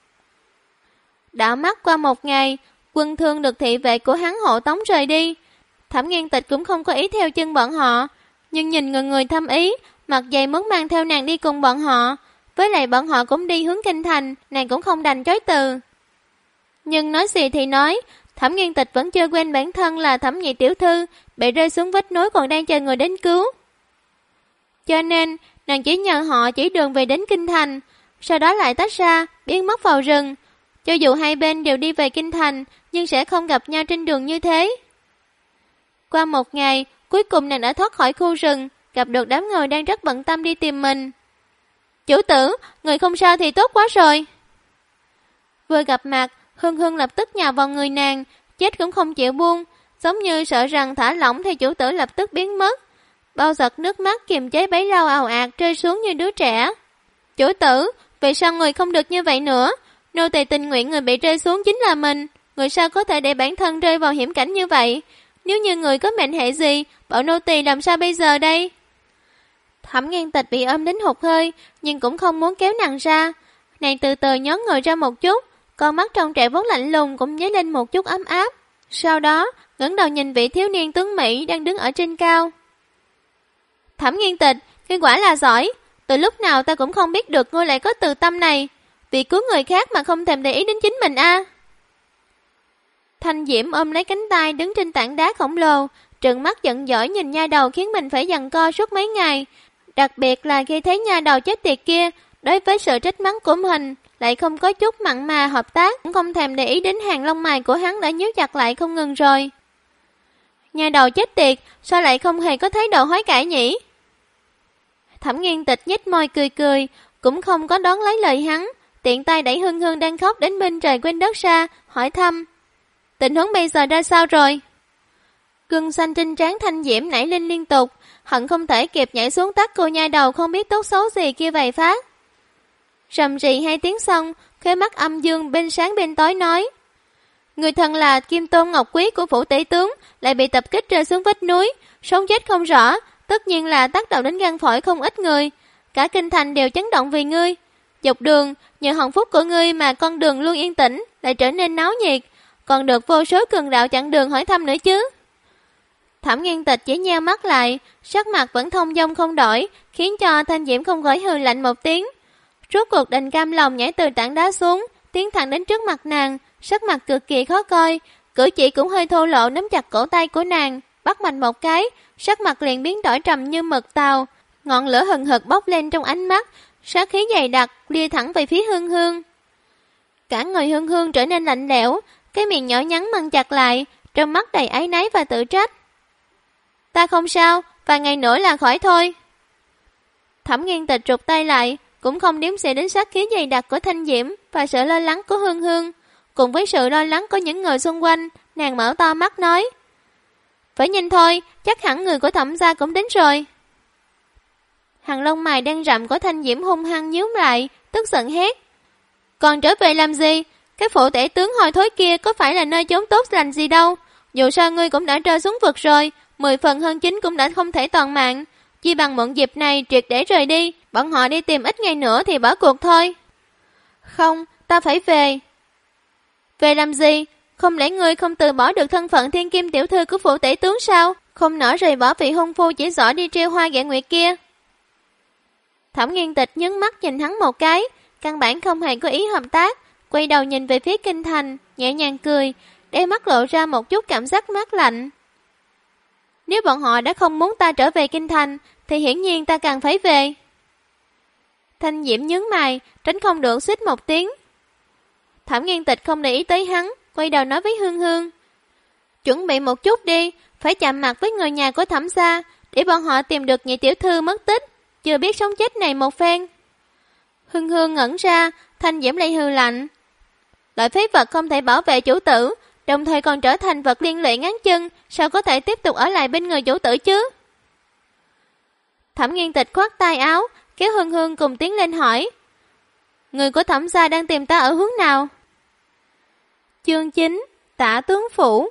Đã mắt qua một ngày, Quân Thương được thị vệ của hắn hộ tống rời đi. Thẩm Nghiên Tịch cũng không có ý theo chân bọn họ, nhưng nhìn người người thâm ý, mặt dày muốn mang theo nàng đi cùng bọn họ. Với lại bọn họ cũng đi hướng kinh thành, nàng cũng không đành chối từ. Nhưng nói gì thì nói, Thẩm Nghiên Tịch vẫn chưa quên bản thân là Thẩm nhị tiểu thư, bị rơi xuống vách núi còn đang chờ người đến cứu. Cho nên, nàng chỉ nhờ họ chỉ đường về đến kinh thành, sau đó lại tách ra, biến mất vào rừng. Cho dù hai bên đều đi về kinh thành, nhưng sẽ không gặp nhau trên đường như thế. Qua một ngày, cuối cùng nàng đã thoát khỏi khu rừng, gặp được đám người đang rất bận tâm đi tìm mình. "Chủ tử, người không sao thì tốt quá rồi." Vừa gặp mặt, Hương Hương lập tức nhào vào người nàng, chết cũng không chịu buông, giống như sợ rằng thả lỏng thì chủ tử lập tức biến mất. Bao giọt nước mắt kiềm chế bấy lâu ào ạt rơi xuống như đứa trẻ. "Chủ tử, vì sao người không được như vậy nữa? Nô tỳ tình nguyện người bị rơi xuống chính là mình, người sao có thể để bản thân rơi vào hiểm cảnh như vậy? Nếu như người có mệnh hệ gì, bảo nô tỳ làm sao bây giờ đây?" Thẩm Nghiên Tịch bị ôm đến hụt hơi, nhưng cũng không muốn kéo nàng ra. Nàng từ từ nhón người ra một chút, con mắt trong trẻo vốn lạnh lùng cũng dấy lên một chút ấm áp. Sau đó, ngẩng đầu nhìn vị thiếu niên tuấn mỹ đang đứng ở trên cao. "Thẩm Nghiên Tịch, ngươi quả là giỏi, từ lúc nào ta cũng không biết được ngươi lại có từ tâm này, vì cứu người khác mà không thèm để ý đến chính mình a." Thanh Diễm ôm lấy cánh tay đứng trên tảng đá khổng lồ, trừng mắt giận dỗi nhìn nha đầu khiến mình phải giằng co suốt mấy ngày. Đặc biệt là khi thấy nha đầu chết tiệt kia, đối với sự trách mắng của mình, lại không có chút mặn mà hợp tác, cũng không thèm để ý đến hàng lông mày của hắn đã nhíu chặt lại không ngừng rồi. Nha đầu chết tiệt, sao lại không hề có thái độ hối cải nhỉ? Thẩm Nghiên Tịch nhếch môi cười cười, cũng không có đón lấy lời hắn, tiện tay đẩy Hương Hương đang khóc đến bên trời quên đất ra, hỏi thăm: "Tình huống bây giờ ra sao rồi?" Gương xanh trên trán Thanh Diễm nảy lên liên tục, hận không thể kịp nhảy xuống tát cô nha đầu không biết tốt xấu gì kia vài phát. Rầm rì hai tiếng xong, khóe mắt âm dương bên sáng bên tối nói: "Người thân là Kim Tôn Ngọc Quý của phủ tể tướng, lại bị tập kích rơi xuống vách núi, sống chết không rõ, tất nhiên là tác động đến gan phổi không ít người. Cả kinh thành đều chấn động vì ngươi. Dọc đường, nhờ hồng phúc của ngươi mà con đường luôn yên tĩnh, lại trở nên náo nhiệt, còn được vô số cường đạo chặn đường hỏi thăm nữa chứ." Thẩm Nghiên Tịch chỉ nheo mắt lại, sắc mặt vẫn thông dong không đổi, khiến cho Thanh Diễm không khỏi hừ lạnh một tiếng. rốt cuộc đành cam lòng nhảy từ tảng đá xuống, tiến thẳng đến trước mặt nàng, sắc mặt cực kỳ khó coi, cử chỉ cũng hơi thô lỗ, nắm chặt cổ tay của nàng, bắt mạnh một cái, sắc mặt liền biến đổi trầm như mực tàu, ngọn lửa hừng hực bốc lên trong ánh mắt, sát khí dày đặc lia thẳng về phía Hương Hương. Cả người Hương Hương trở nên lạnh lẽo, cái miệng nhỏ nhắn mằn chặt lại, trong mắt đầy áy náy và tự trách. Ta không sao, vài ngày nữa là khỏi thôi. Thẩm Nghiên Tịch rụt tay lại, cũng không đếm xỉa đến sát khí dày đặc của Thanh Diễm và sự lo lắng của Hương Hương. Cùng với sự lo lắng của những người xung quanh, nàng mở to mắt nói: phải nhanh thôi, chắc hẳn người của Thẩm gia cũng đến rồi. Hàng lông mày đen rậm của Thanh Diễm hung hăng nhíu lại, tức giận hét: còn trở về làm gì? Cái phủ tể tướng hôi thối kia có phải là nơi trốn tốt lành gì đâu. Dù sao ngươi cũng đã rơi xuống vực rồi, 10 phần hơn 9 cũng đã không thể toàn mạng. Chỉ bằng mượn dịp này triệt để rời đi, bọn họ đi tìm ít ngày nữa thì bỏ cuộc thôi. Không, ta phải về. Về làm gì? Không lẽ ngươi không từ bỏ được thân phận thiên kim tiểu thư của phủ tể tướng sao? Không nỡ rời bỏ vị hôn phu chỉ giỏi đi trêu hoa ghẻ nguyệt kia. Thẩm Nghiên Tịch nhướng mắt nhìn hắn một cái, căn bản không hề có ý hợp tác, quay đầu nhìn về phía kinh thành, nhẹ nhàng cười, để mắt lộ ra một chút cảm giác mát lạnh. Nếu bọn họ đã không muốn ta trở về kinh thành, thì hiển nhiên ta càng phải về. Thanh Diễm nhướng mày, tránh không được xích một tiếng. Thẩm Nghiên Tịch không để ý tới hắn, quay đầu nói với Hương Hương: chuẩn bị một chút đi, phải chạm mặt với người nhà của Thẩm gia, để bọn họ tìm được nhị tiểu thư mất tích, chưa biết sống chết này một phen. Hương Hương ngẩn ra, Thanh Diễm lại hừ lạnh: loại phế vật không thể bảo vệ chủ tử, đồng thời còn trở thành vật liên lụy ngắn chân, sao có thể tiếp tục ở lại bên người chủ tử chứ? Thẩm Nghiên Tịch khoát tay áo, kéo Hương Hương cùng tiến lên hỏi: người của Thẩm gia đang tìm ta ở hướng nào? Chương 9: Tả tướng phủ.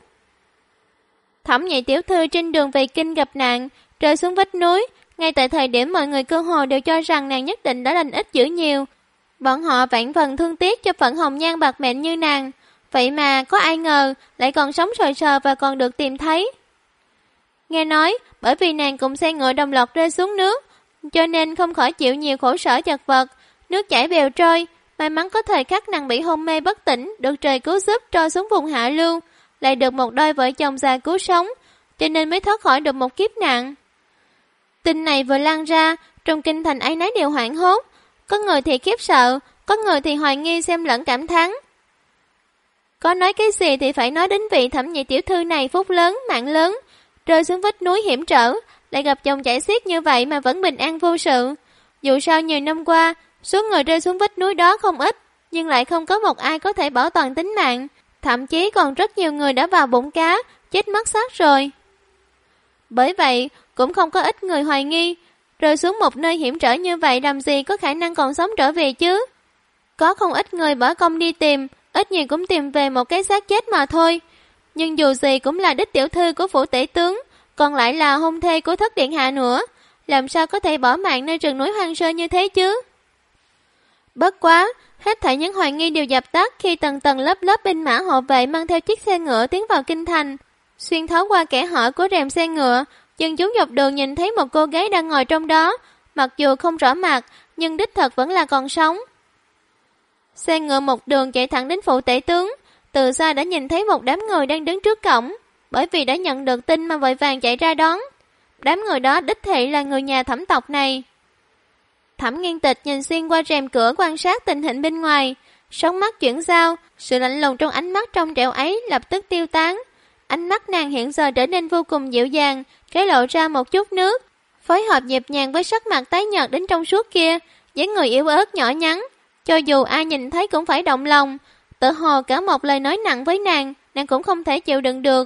Thẩm nhị tiểu thư trên đường về kinh gặp nạn, rơi xuống vách núi. Ngay tại thời điểm mọi người cơ hồ đều cho rằng nàng nhất định đã lành ít dữ nhiều, bọn họ vạn phần thương tiếc cho phận hồng nhan bạc mệnh như nàng. Vậy mà có ai ngờ lại còn sống sờ sờ và còn được tìm thấy. Nghe nói bởi vì nàng cùng xe ngựa đồng loạt rơi xuống nước, cho nên không khỏi chịu nhiều khổ sở chật vật, nước chảy bèo trôi. May mắn có thời khắc nàng bị hôn mê bất tỉnh, được trời cứu giúp trôi xuống vùng hạ lưu, lại được một đôi vợ chồng già cứu sống, cho nên mới thoát khỏi được một kiếp nạn. Tin này vừa lan ra, trong kinh thành ai nấy đều hoảng hốt, có người thì khiếp sợ, có người thì hoài nghi xem lẫn cảm thán. Có nói cái gì thì phải nói đến vị Thẩm nhị tiểu thư này phúc lớn, mạng lớn, rơi xuống vách núi hiểm trở, lại gặp chồng chảy xiết như vậy mà vẫn bình an vô sự. Dù sao nhiều năm qua, số người rơi xuống vách núi đó không ít, nhưng lại không có một ai có thể bảo toàn tính mạng, thậm chí còn rất nhiều người đã vào bụng cá, chết mất xác rồi. Bởi vậy, cũng không có ít người hoài nghi, rơi xuống một nơi hiểm trở như vậy làm gì có khả năng còn sống trở về chứ. Có không ít người bỏ công đi tìm, ít nhiều cũng tìm về một cái xác chết mà thôi. Nhưng dù gì cũng là đích tiểu thư của phủ tể tướng, còn lại là hôn thê của thất điện hạ nữa, làm sao có thể bỏ mạng nơi rừng núi hoang sơ như thế chứ. Bất quá, hết thảy những hoài nghi đều dập tắt khi tầng tầng lớp lớp binh mã hộ vệ mang theo chiếc xe ngựa tiến vào kinh thành. Xuyên thấu qua kẽ hở của rèm xe ngựa, dân chúng dọc đường nhìn thấy một cô gái đang ngồi trong đó, mặc dù không rõ mặt, nhưng đích thật vẫn là còn sống. Xe ngựa một đường chạy thẳng đến phủ tể tướng, từ xa đã nhìn thấy một đám người đang đứng trước cổng, bởi vì đã nhận được tin mà vội vàng chạy ra đón. Đám người đó đích thị là người nhà Thẩm tộc này. Thẩm Nghiên Tịch nhìn xuyên qua rèm cửa quan sát tình hình bên ngoài, sóng mắt chuyển giao, sự lạnh lùng trong ánh mắt trong trẻo ấy lập tức tiêu tán. Ánh mắt nàng hiện giờ trở nên vô cùng dịu dàng, cái lộ ra một chút nước, phối hợp nhịp nhàng với sắc mặt tái nhợt đến trong suốt kia, dáng người yếu ớt nhỏ nhắn, cho dù ai nhìn thấy cũng phải động lòng. Tự hồ cả một lời nói nặng với nàng cũng không thể chịu đựng được.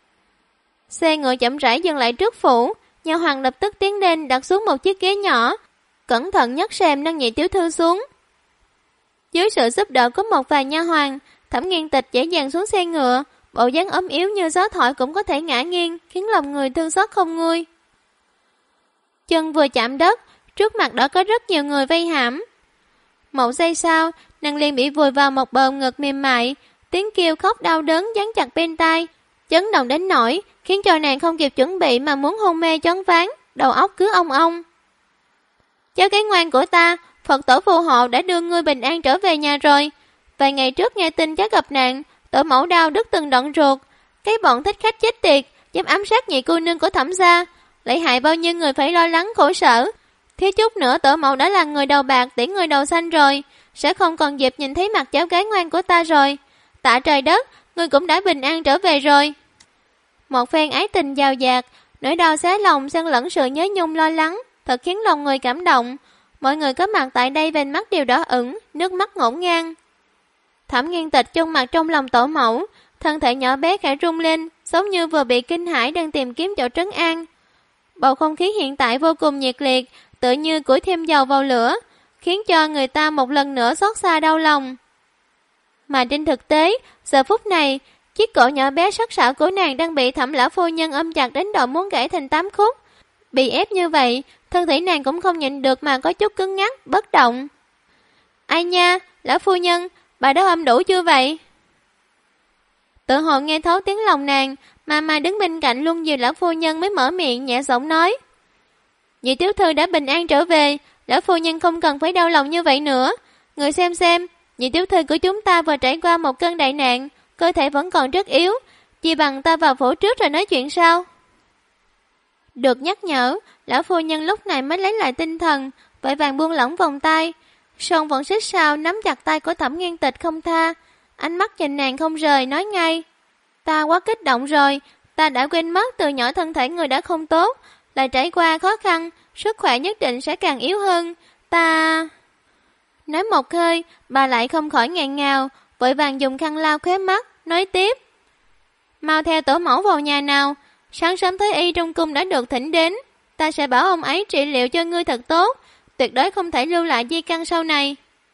Xe ngựa chậm rãi dừng lại trước phủ, nha hoàn lập tức tiến lên đặt xuống một chiếc ghế nhỏ, cẩn thận nhấc rèm nâng nhị tiểu thư xuống. Dưới sự giúp đỡ của một vài nha hoàn, Thẩm Nghiên Tịch dễ dàng xuống xe ngựa, bộ dáng ốm yếu như gió thổi cũng có thể ngã nghiêng, khiến lòng người thương xót không nguôi. Chân vừa chạm đất, trước mặt đã có rất nhiều người vây hãm. Một giây sau, nàng liền bị vùi vào một bờ ngực mềm mại, tiếng kêu khóc đau đớn dán chặt bên tai, chấn động đến nỗi khiến cho nàng không kịp chuẩn bị mà muốn hôn mê choáng váng, đầu óc cứ ong ong. Cháu gái ngoan của ta, Phật tổ phù hộ đã đưa ngươi bình an trở về nhà rồi. Vài ngày trước nghe tin cháu gặp nạn, tổ mẫu đau đứt từng đoạn ruột. Cái bọn thích khách chết tiệt dám ám sát nhị cô nương của Thẩm gia, lại hại bao nhiêu người phải lo lắng khổ sở. Thiếu chút nữa tổ mẫu đã là người đầu bạc tiễn người đầu xanh rồi, sẽ không còn dịp nhìn thấy mặt cháu gái ngoan của ta rồi. Tạ trời đất, ngươi cũng đã bình an trở về rồi. Một phen ái tình giàu dạt, nỗi đau xé lòng xen lẫn sự nhớ nhung lo lắng, thật khiến lòng người cảm động. Mọi người có mặt tại đây vành mắt đều đỏ ửng, nước mắt ngổn ngang. Thẩm Nghiên Tịch chôn mặt trong lòng tổ mẫu, thân thể nhỏ bé khẽ rung lên, giống như vừa bị kinh hãi đang tìm kiếm chỗ trấn an. Bầu không khí hiện tại vô cùng nhiệt liệt, tựa như củi thêm dầu vào lửa, khiến cho người ta một lần nữa xót xa đau lòng. Mà trên thực tế, giờ phút này, chiếc cổ nhỏ bé sắc sảo của nàng đang bị Thẩm lão phu nhân ôm chặt đến độ muốn gãy thành 8 khúc. Bị ép như vậy, thân thể nàng cũng không nhịn được mà có chút cứng ngắc, bất động. Ai nha, lão phu nhân, bà đã ôm đủ chưa vậy? Tự hồ nghe thấu tiếng lòng nàng, mà đứng bên cạnh luôn dìu lão phu nhân mới mở miệng nhẹ giọng nói. Nhị tiểu thư đã bình an trở về, lão phu nhân không cần phải đau lòng như vậy nữa. Người xem, nhị tiểu thư của chúng ta vừa trải qua một cơn đại nạn, cơ thể vẫn còn rất yếu, chỉ bằng ta vào phủ trước rồi nói chuyện sao? Được nhắc nhở, lão phu nhân lúc này mới lấy lại tinh thần, vội vàng buông lỏng vòng tay. Song vẫn xích sao nắm chặt tay của Thẩm Nghiên Tịch không tha, ánh mắt nhìn nàng không rời, nói ngay. Ta quá kích động rồi, ta đã quên mất từ nhỏ thân thể người đã không tốt, lại trải qua khó khăn, sức khỏe nhất định sẽ càng yếu hơn. Ta... Nói một hơi, bà lại không khỏi nghẹn ngào, vội vàng dùng khăn lau khóe mắt, nói tiếp. Mau theo tổ mẫu vào nhà nào, sáng sớm Thái y trong cung đã được thỉnh đến, ta sẽ bảo ông ấy trị liệu cho ngươi thật tốt, tuyệt đối không thể lưu lại di căn sau này.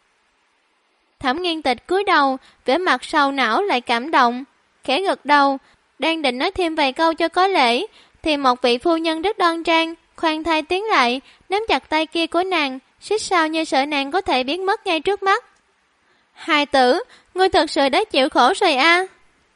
Thẩm Nghiên Tịch cúi đầu, vẻ mặt sầu não lại cảm động, khẽ gật đầu, đang định nói thêm vài câu cho có lễ, thì một vị phu nhân rất đoan trang, khoan thai tiến lại, nắm chặt tay kia của nàng, xích sao như sợ nàng có thể biến mất ngay trước mắt. Hài tử, ngươi thật sự đã chịu khổ rồi a.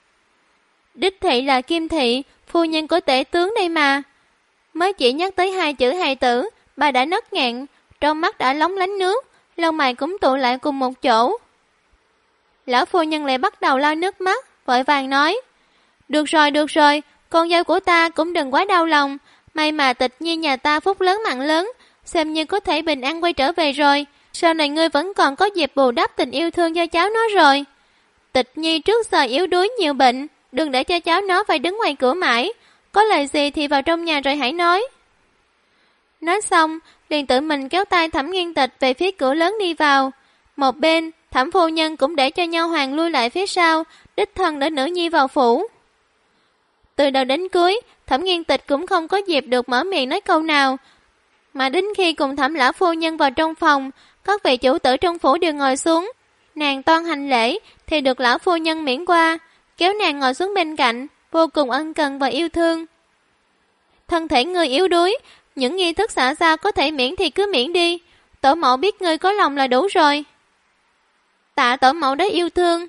Đích thị là Kim thị, phu nhân của tể tướng đây mà. Mới chỉ nhắc tới hai chữ hài tử, bà đã nấc nghẹn, trong mắt đã lóng lánh nước, lông mày cũng tụ lại cùng một chỗ. Lão phu nhân lại bắt đầu lau nước mắt, vội vàng nói. Được rồi, con dâu của ta cũng đừng quá đau lòng, may mà Tịch Nhi nhà ta phúc lớn mạng lớn, xem như có thể bình an quay trở về rồi, sau này ngươi vẫn còn có dịp bù đắp tình yêu thương cho cháu nó rồi. Tịch Nhi trước giờ yếu đuối nhiều bệnh, đừng để cho cháu nó phải đứng ngoài cửa mãi, có lời gì thì vào trong nhà rồi hãy nói. Nói xong, liền tự mình kéo tay Thẩm Nghiên Tịch về phía cửa lớn đi vào. Một bên, Thẩm phu nhân cũng để cho Nho Hoàng lui lại phía sau, đích thân đỡ nữ nhi vào phủ. Từ đầu đến cuối, Thẩm Nghiên Tịch cũng không có dịp được mở miệng nói câu nào, mà đến khi cùng Thẩm lão phu nhân vào trong phòng, các vị chủ tử trong phủ đều ngồi xuống. Nàng toan hành lễ thì được lão phu nhân miễn qua, kéo nàng ngồi xuống bên cạnh, vô cùng ân cần và yêu thương. Thân thể ngươi yếu đuối, những nghi thức xã giao có thể miễn thì cứ miễn đi, tổ mẫu biết ngươi có lòng là đủ rồi. Tạ tổ mẫu đã yêu thương.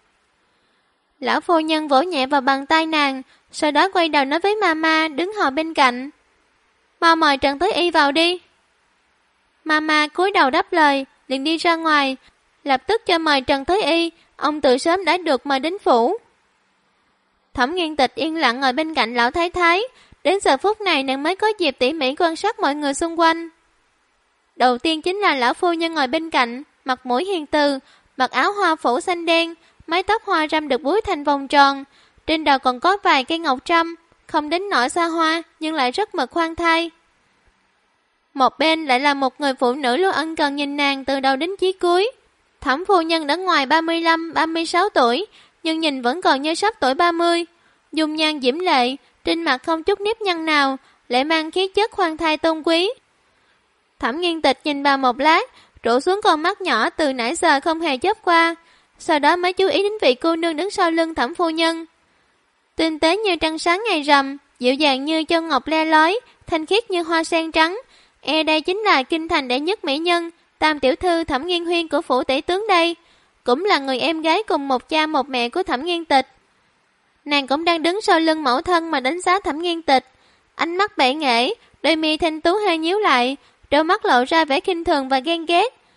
Lão phu nhân vỗ nhẹ vào bàn tay nàng, sau đó quay đầu nói với mama đứng hầu bên cạnh. Mau mời Trần Tới Y vào đi. Mama cúi đầu đáp lời, liền đi ra ngoài, lập tức cho mời Trần Tới Y, ông từ sớm đã được mời đến phủ. Thẩm Nghiên Tịch yên lặng ngồi bên cạnh lão thái thái, đến giờ phút này nàng mới có dịp tỉ mỉ quan sát mọi người xung quanh. Đầu tiên chính là lão phu nhân ngồi bên cạnh, mặt mũi hiền từ, mặc áo hoa phủ xanh đen, mái tóc hoa râm được búi thành vòng tròn, trên đầu còn có vài cây ngọc trâm, không đến nỗi xa hoa nhưng lại rất mực khoan thai. Một bên lại là một người phụ nữ luôn ân cần nhìn nàng từ đầu đến chí cuối. Thẩm phu nhân đã ngoài 35-36 tuổi, nhưng nhìn vẫn còn như sắp tuổi 30. Dung nhan diễm lệ, trên mặt không chút nếp nhăn nào, lại mang khí chất khoan thai tôn quý. Thẩm Nghiên Tịch nhìn bà một lát, rủ xuống con mắt nhỏ từ nãy giờ không hề chớp qua, sau đó mới chú ý đến vị cô nương đứng sau lưng Thẩm phu nhân. Tinh tế như trăng sáng ngày rằm, dịu dàng như chân ngọc le lói, thanh khiết như hoa sen trắng. Đây chính là kinh thành đệ nhất mỹ nhân, tam tiểu thư Thẩm Nghiên Huyên của phủ tể tướng đây, cũng là người em gái cùng một cha một mẹ của Thẩm Nghiên Tịch. Nàng cũng đang đứng sau lưng mẫu thân mà đánh giá Thẩm Nghiên Tịch, ánh mắt bệ nghệ, đôi mi thanh tú hơi nhíu lại, đôi mắt lộ ra vẻ khinh thường và ghen ghét.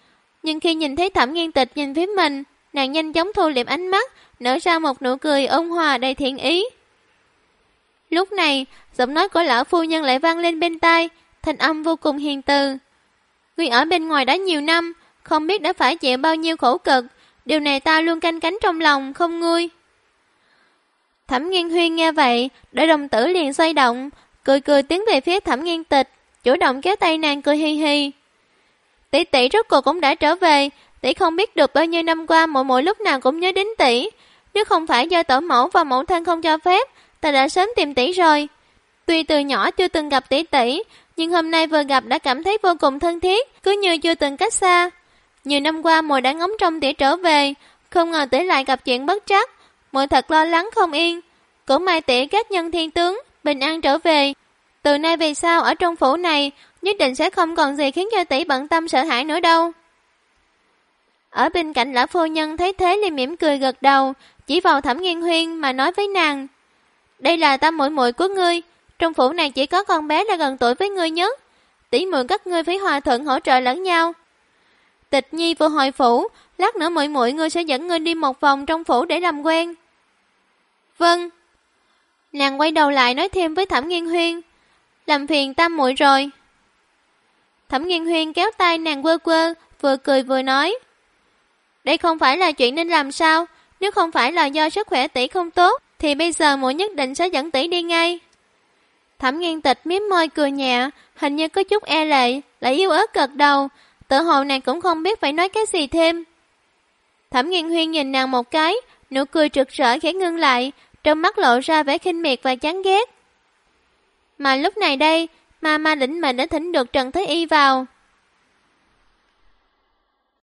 Nhưng khi nhìn thấy Thẩm Nghiên Tịch nhìn phía mình, nàng nhanh chóng thu liệm ánh mắt, nở ra một nụ cười ôn hòa đầy thiện ý. Lúc này, giọng nói của lão phu nhân lại vang lên bên tai, thanh âm vô cùng hiền từ. Ngươi ở bên ngoài đã nhiều năm, không biết đã phải chịu bao nhiêu khổ cực, điều này ta luôn canh cánh trong lòng, không nguôi. Thẩm Nghiên Huyên nghe vậy, đôi đồng tử liền xoay động, cười cười tiến về phía Thẩm Nghiên Tịch, chủ động kéo tay nàng cười hi hi. Tỷ tỷ rốt cuộc cũng đã trở về, tỷ không biết được bao nhiêu năm qua mỗi mỗi lúc nào cũng nhớ đến tỷ. Nếu không phải do tổ mẫu và mẫu thân không cho phép, ta đã sớm tìm tỷ rồi. Tuy từ nhỏ chưa từng gặp tỷ tỷ, nhưng hôm nay vừa gặp đã cảm thấy vô cùng thân thiết, cứ như chưa từng cách xa. Nhiều năm qua muội đã ngóng trông tỷ trở về, không ngờ tỷ lại gặp chuyện bất trắc, muội thật lo lắng không yên. Cũng may tỷ kết nhân thiên tướng, bình an trở về. Từ nay về sau ở trong phủ này, nhất định sẽ không còn gì khiến cho tỷ bận tâm sợ hãi nữa đâu. Ở bên cạnh lão phu nhân thấy thế liền mỉm cười gật đầu, chỉ vào Thẩm Nghiên Huyên mà nói với nàng: đây là tam muội muội của ngươi, trong phủ này chỉ có con bé là gần tuổi với ngươi nhất, tỷ muội các ngươi phải hòa thuận hỗ trợ lẫn nhau. Tịch Nhi vừa hồi phủ, lát nữa muội muội ngươi sẽ dẫn ngươi đi một vòng trong phủ để làm quen. Vâng. Nàng quay đầu lại nói thêm với Thẩm Nghiên Huyên: làm phiền tam muội rồi. Thẩm Nghiên Huyên kéo tay nàng quơ quơ, vừa cười vừa nói: đây không phải là chuyện nên làm sao, nếu không phải là do sức khỏe tỷ không tốt, thì bây giờ muội nhất định sẽ dẫn tỷ đi ngay. Thẩm Nghiên Tịch mím môi cười nhẹ, hình như có chút e lệ, lại yếu ớt gật đầu, tự hồ nàng cũng không biết phải nói cái gì thêm. Thẩm Nghiên Huyên nhìn nàng một cái, nụ cười rực rỡ khẽ ngưng lại, trong mắt lộ ra vẻ khinh miệt và chán ghét. Mà lúc này đây, ma lĩnh mệnh đã thỉnh được Trần Thế Y vào.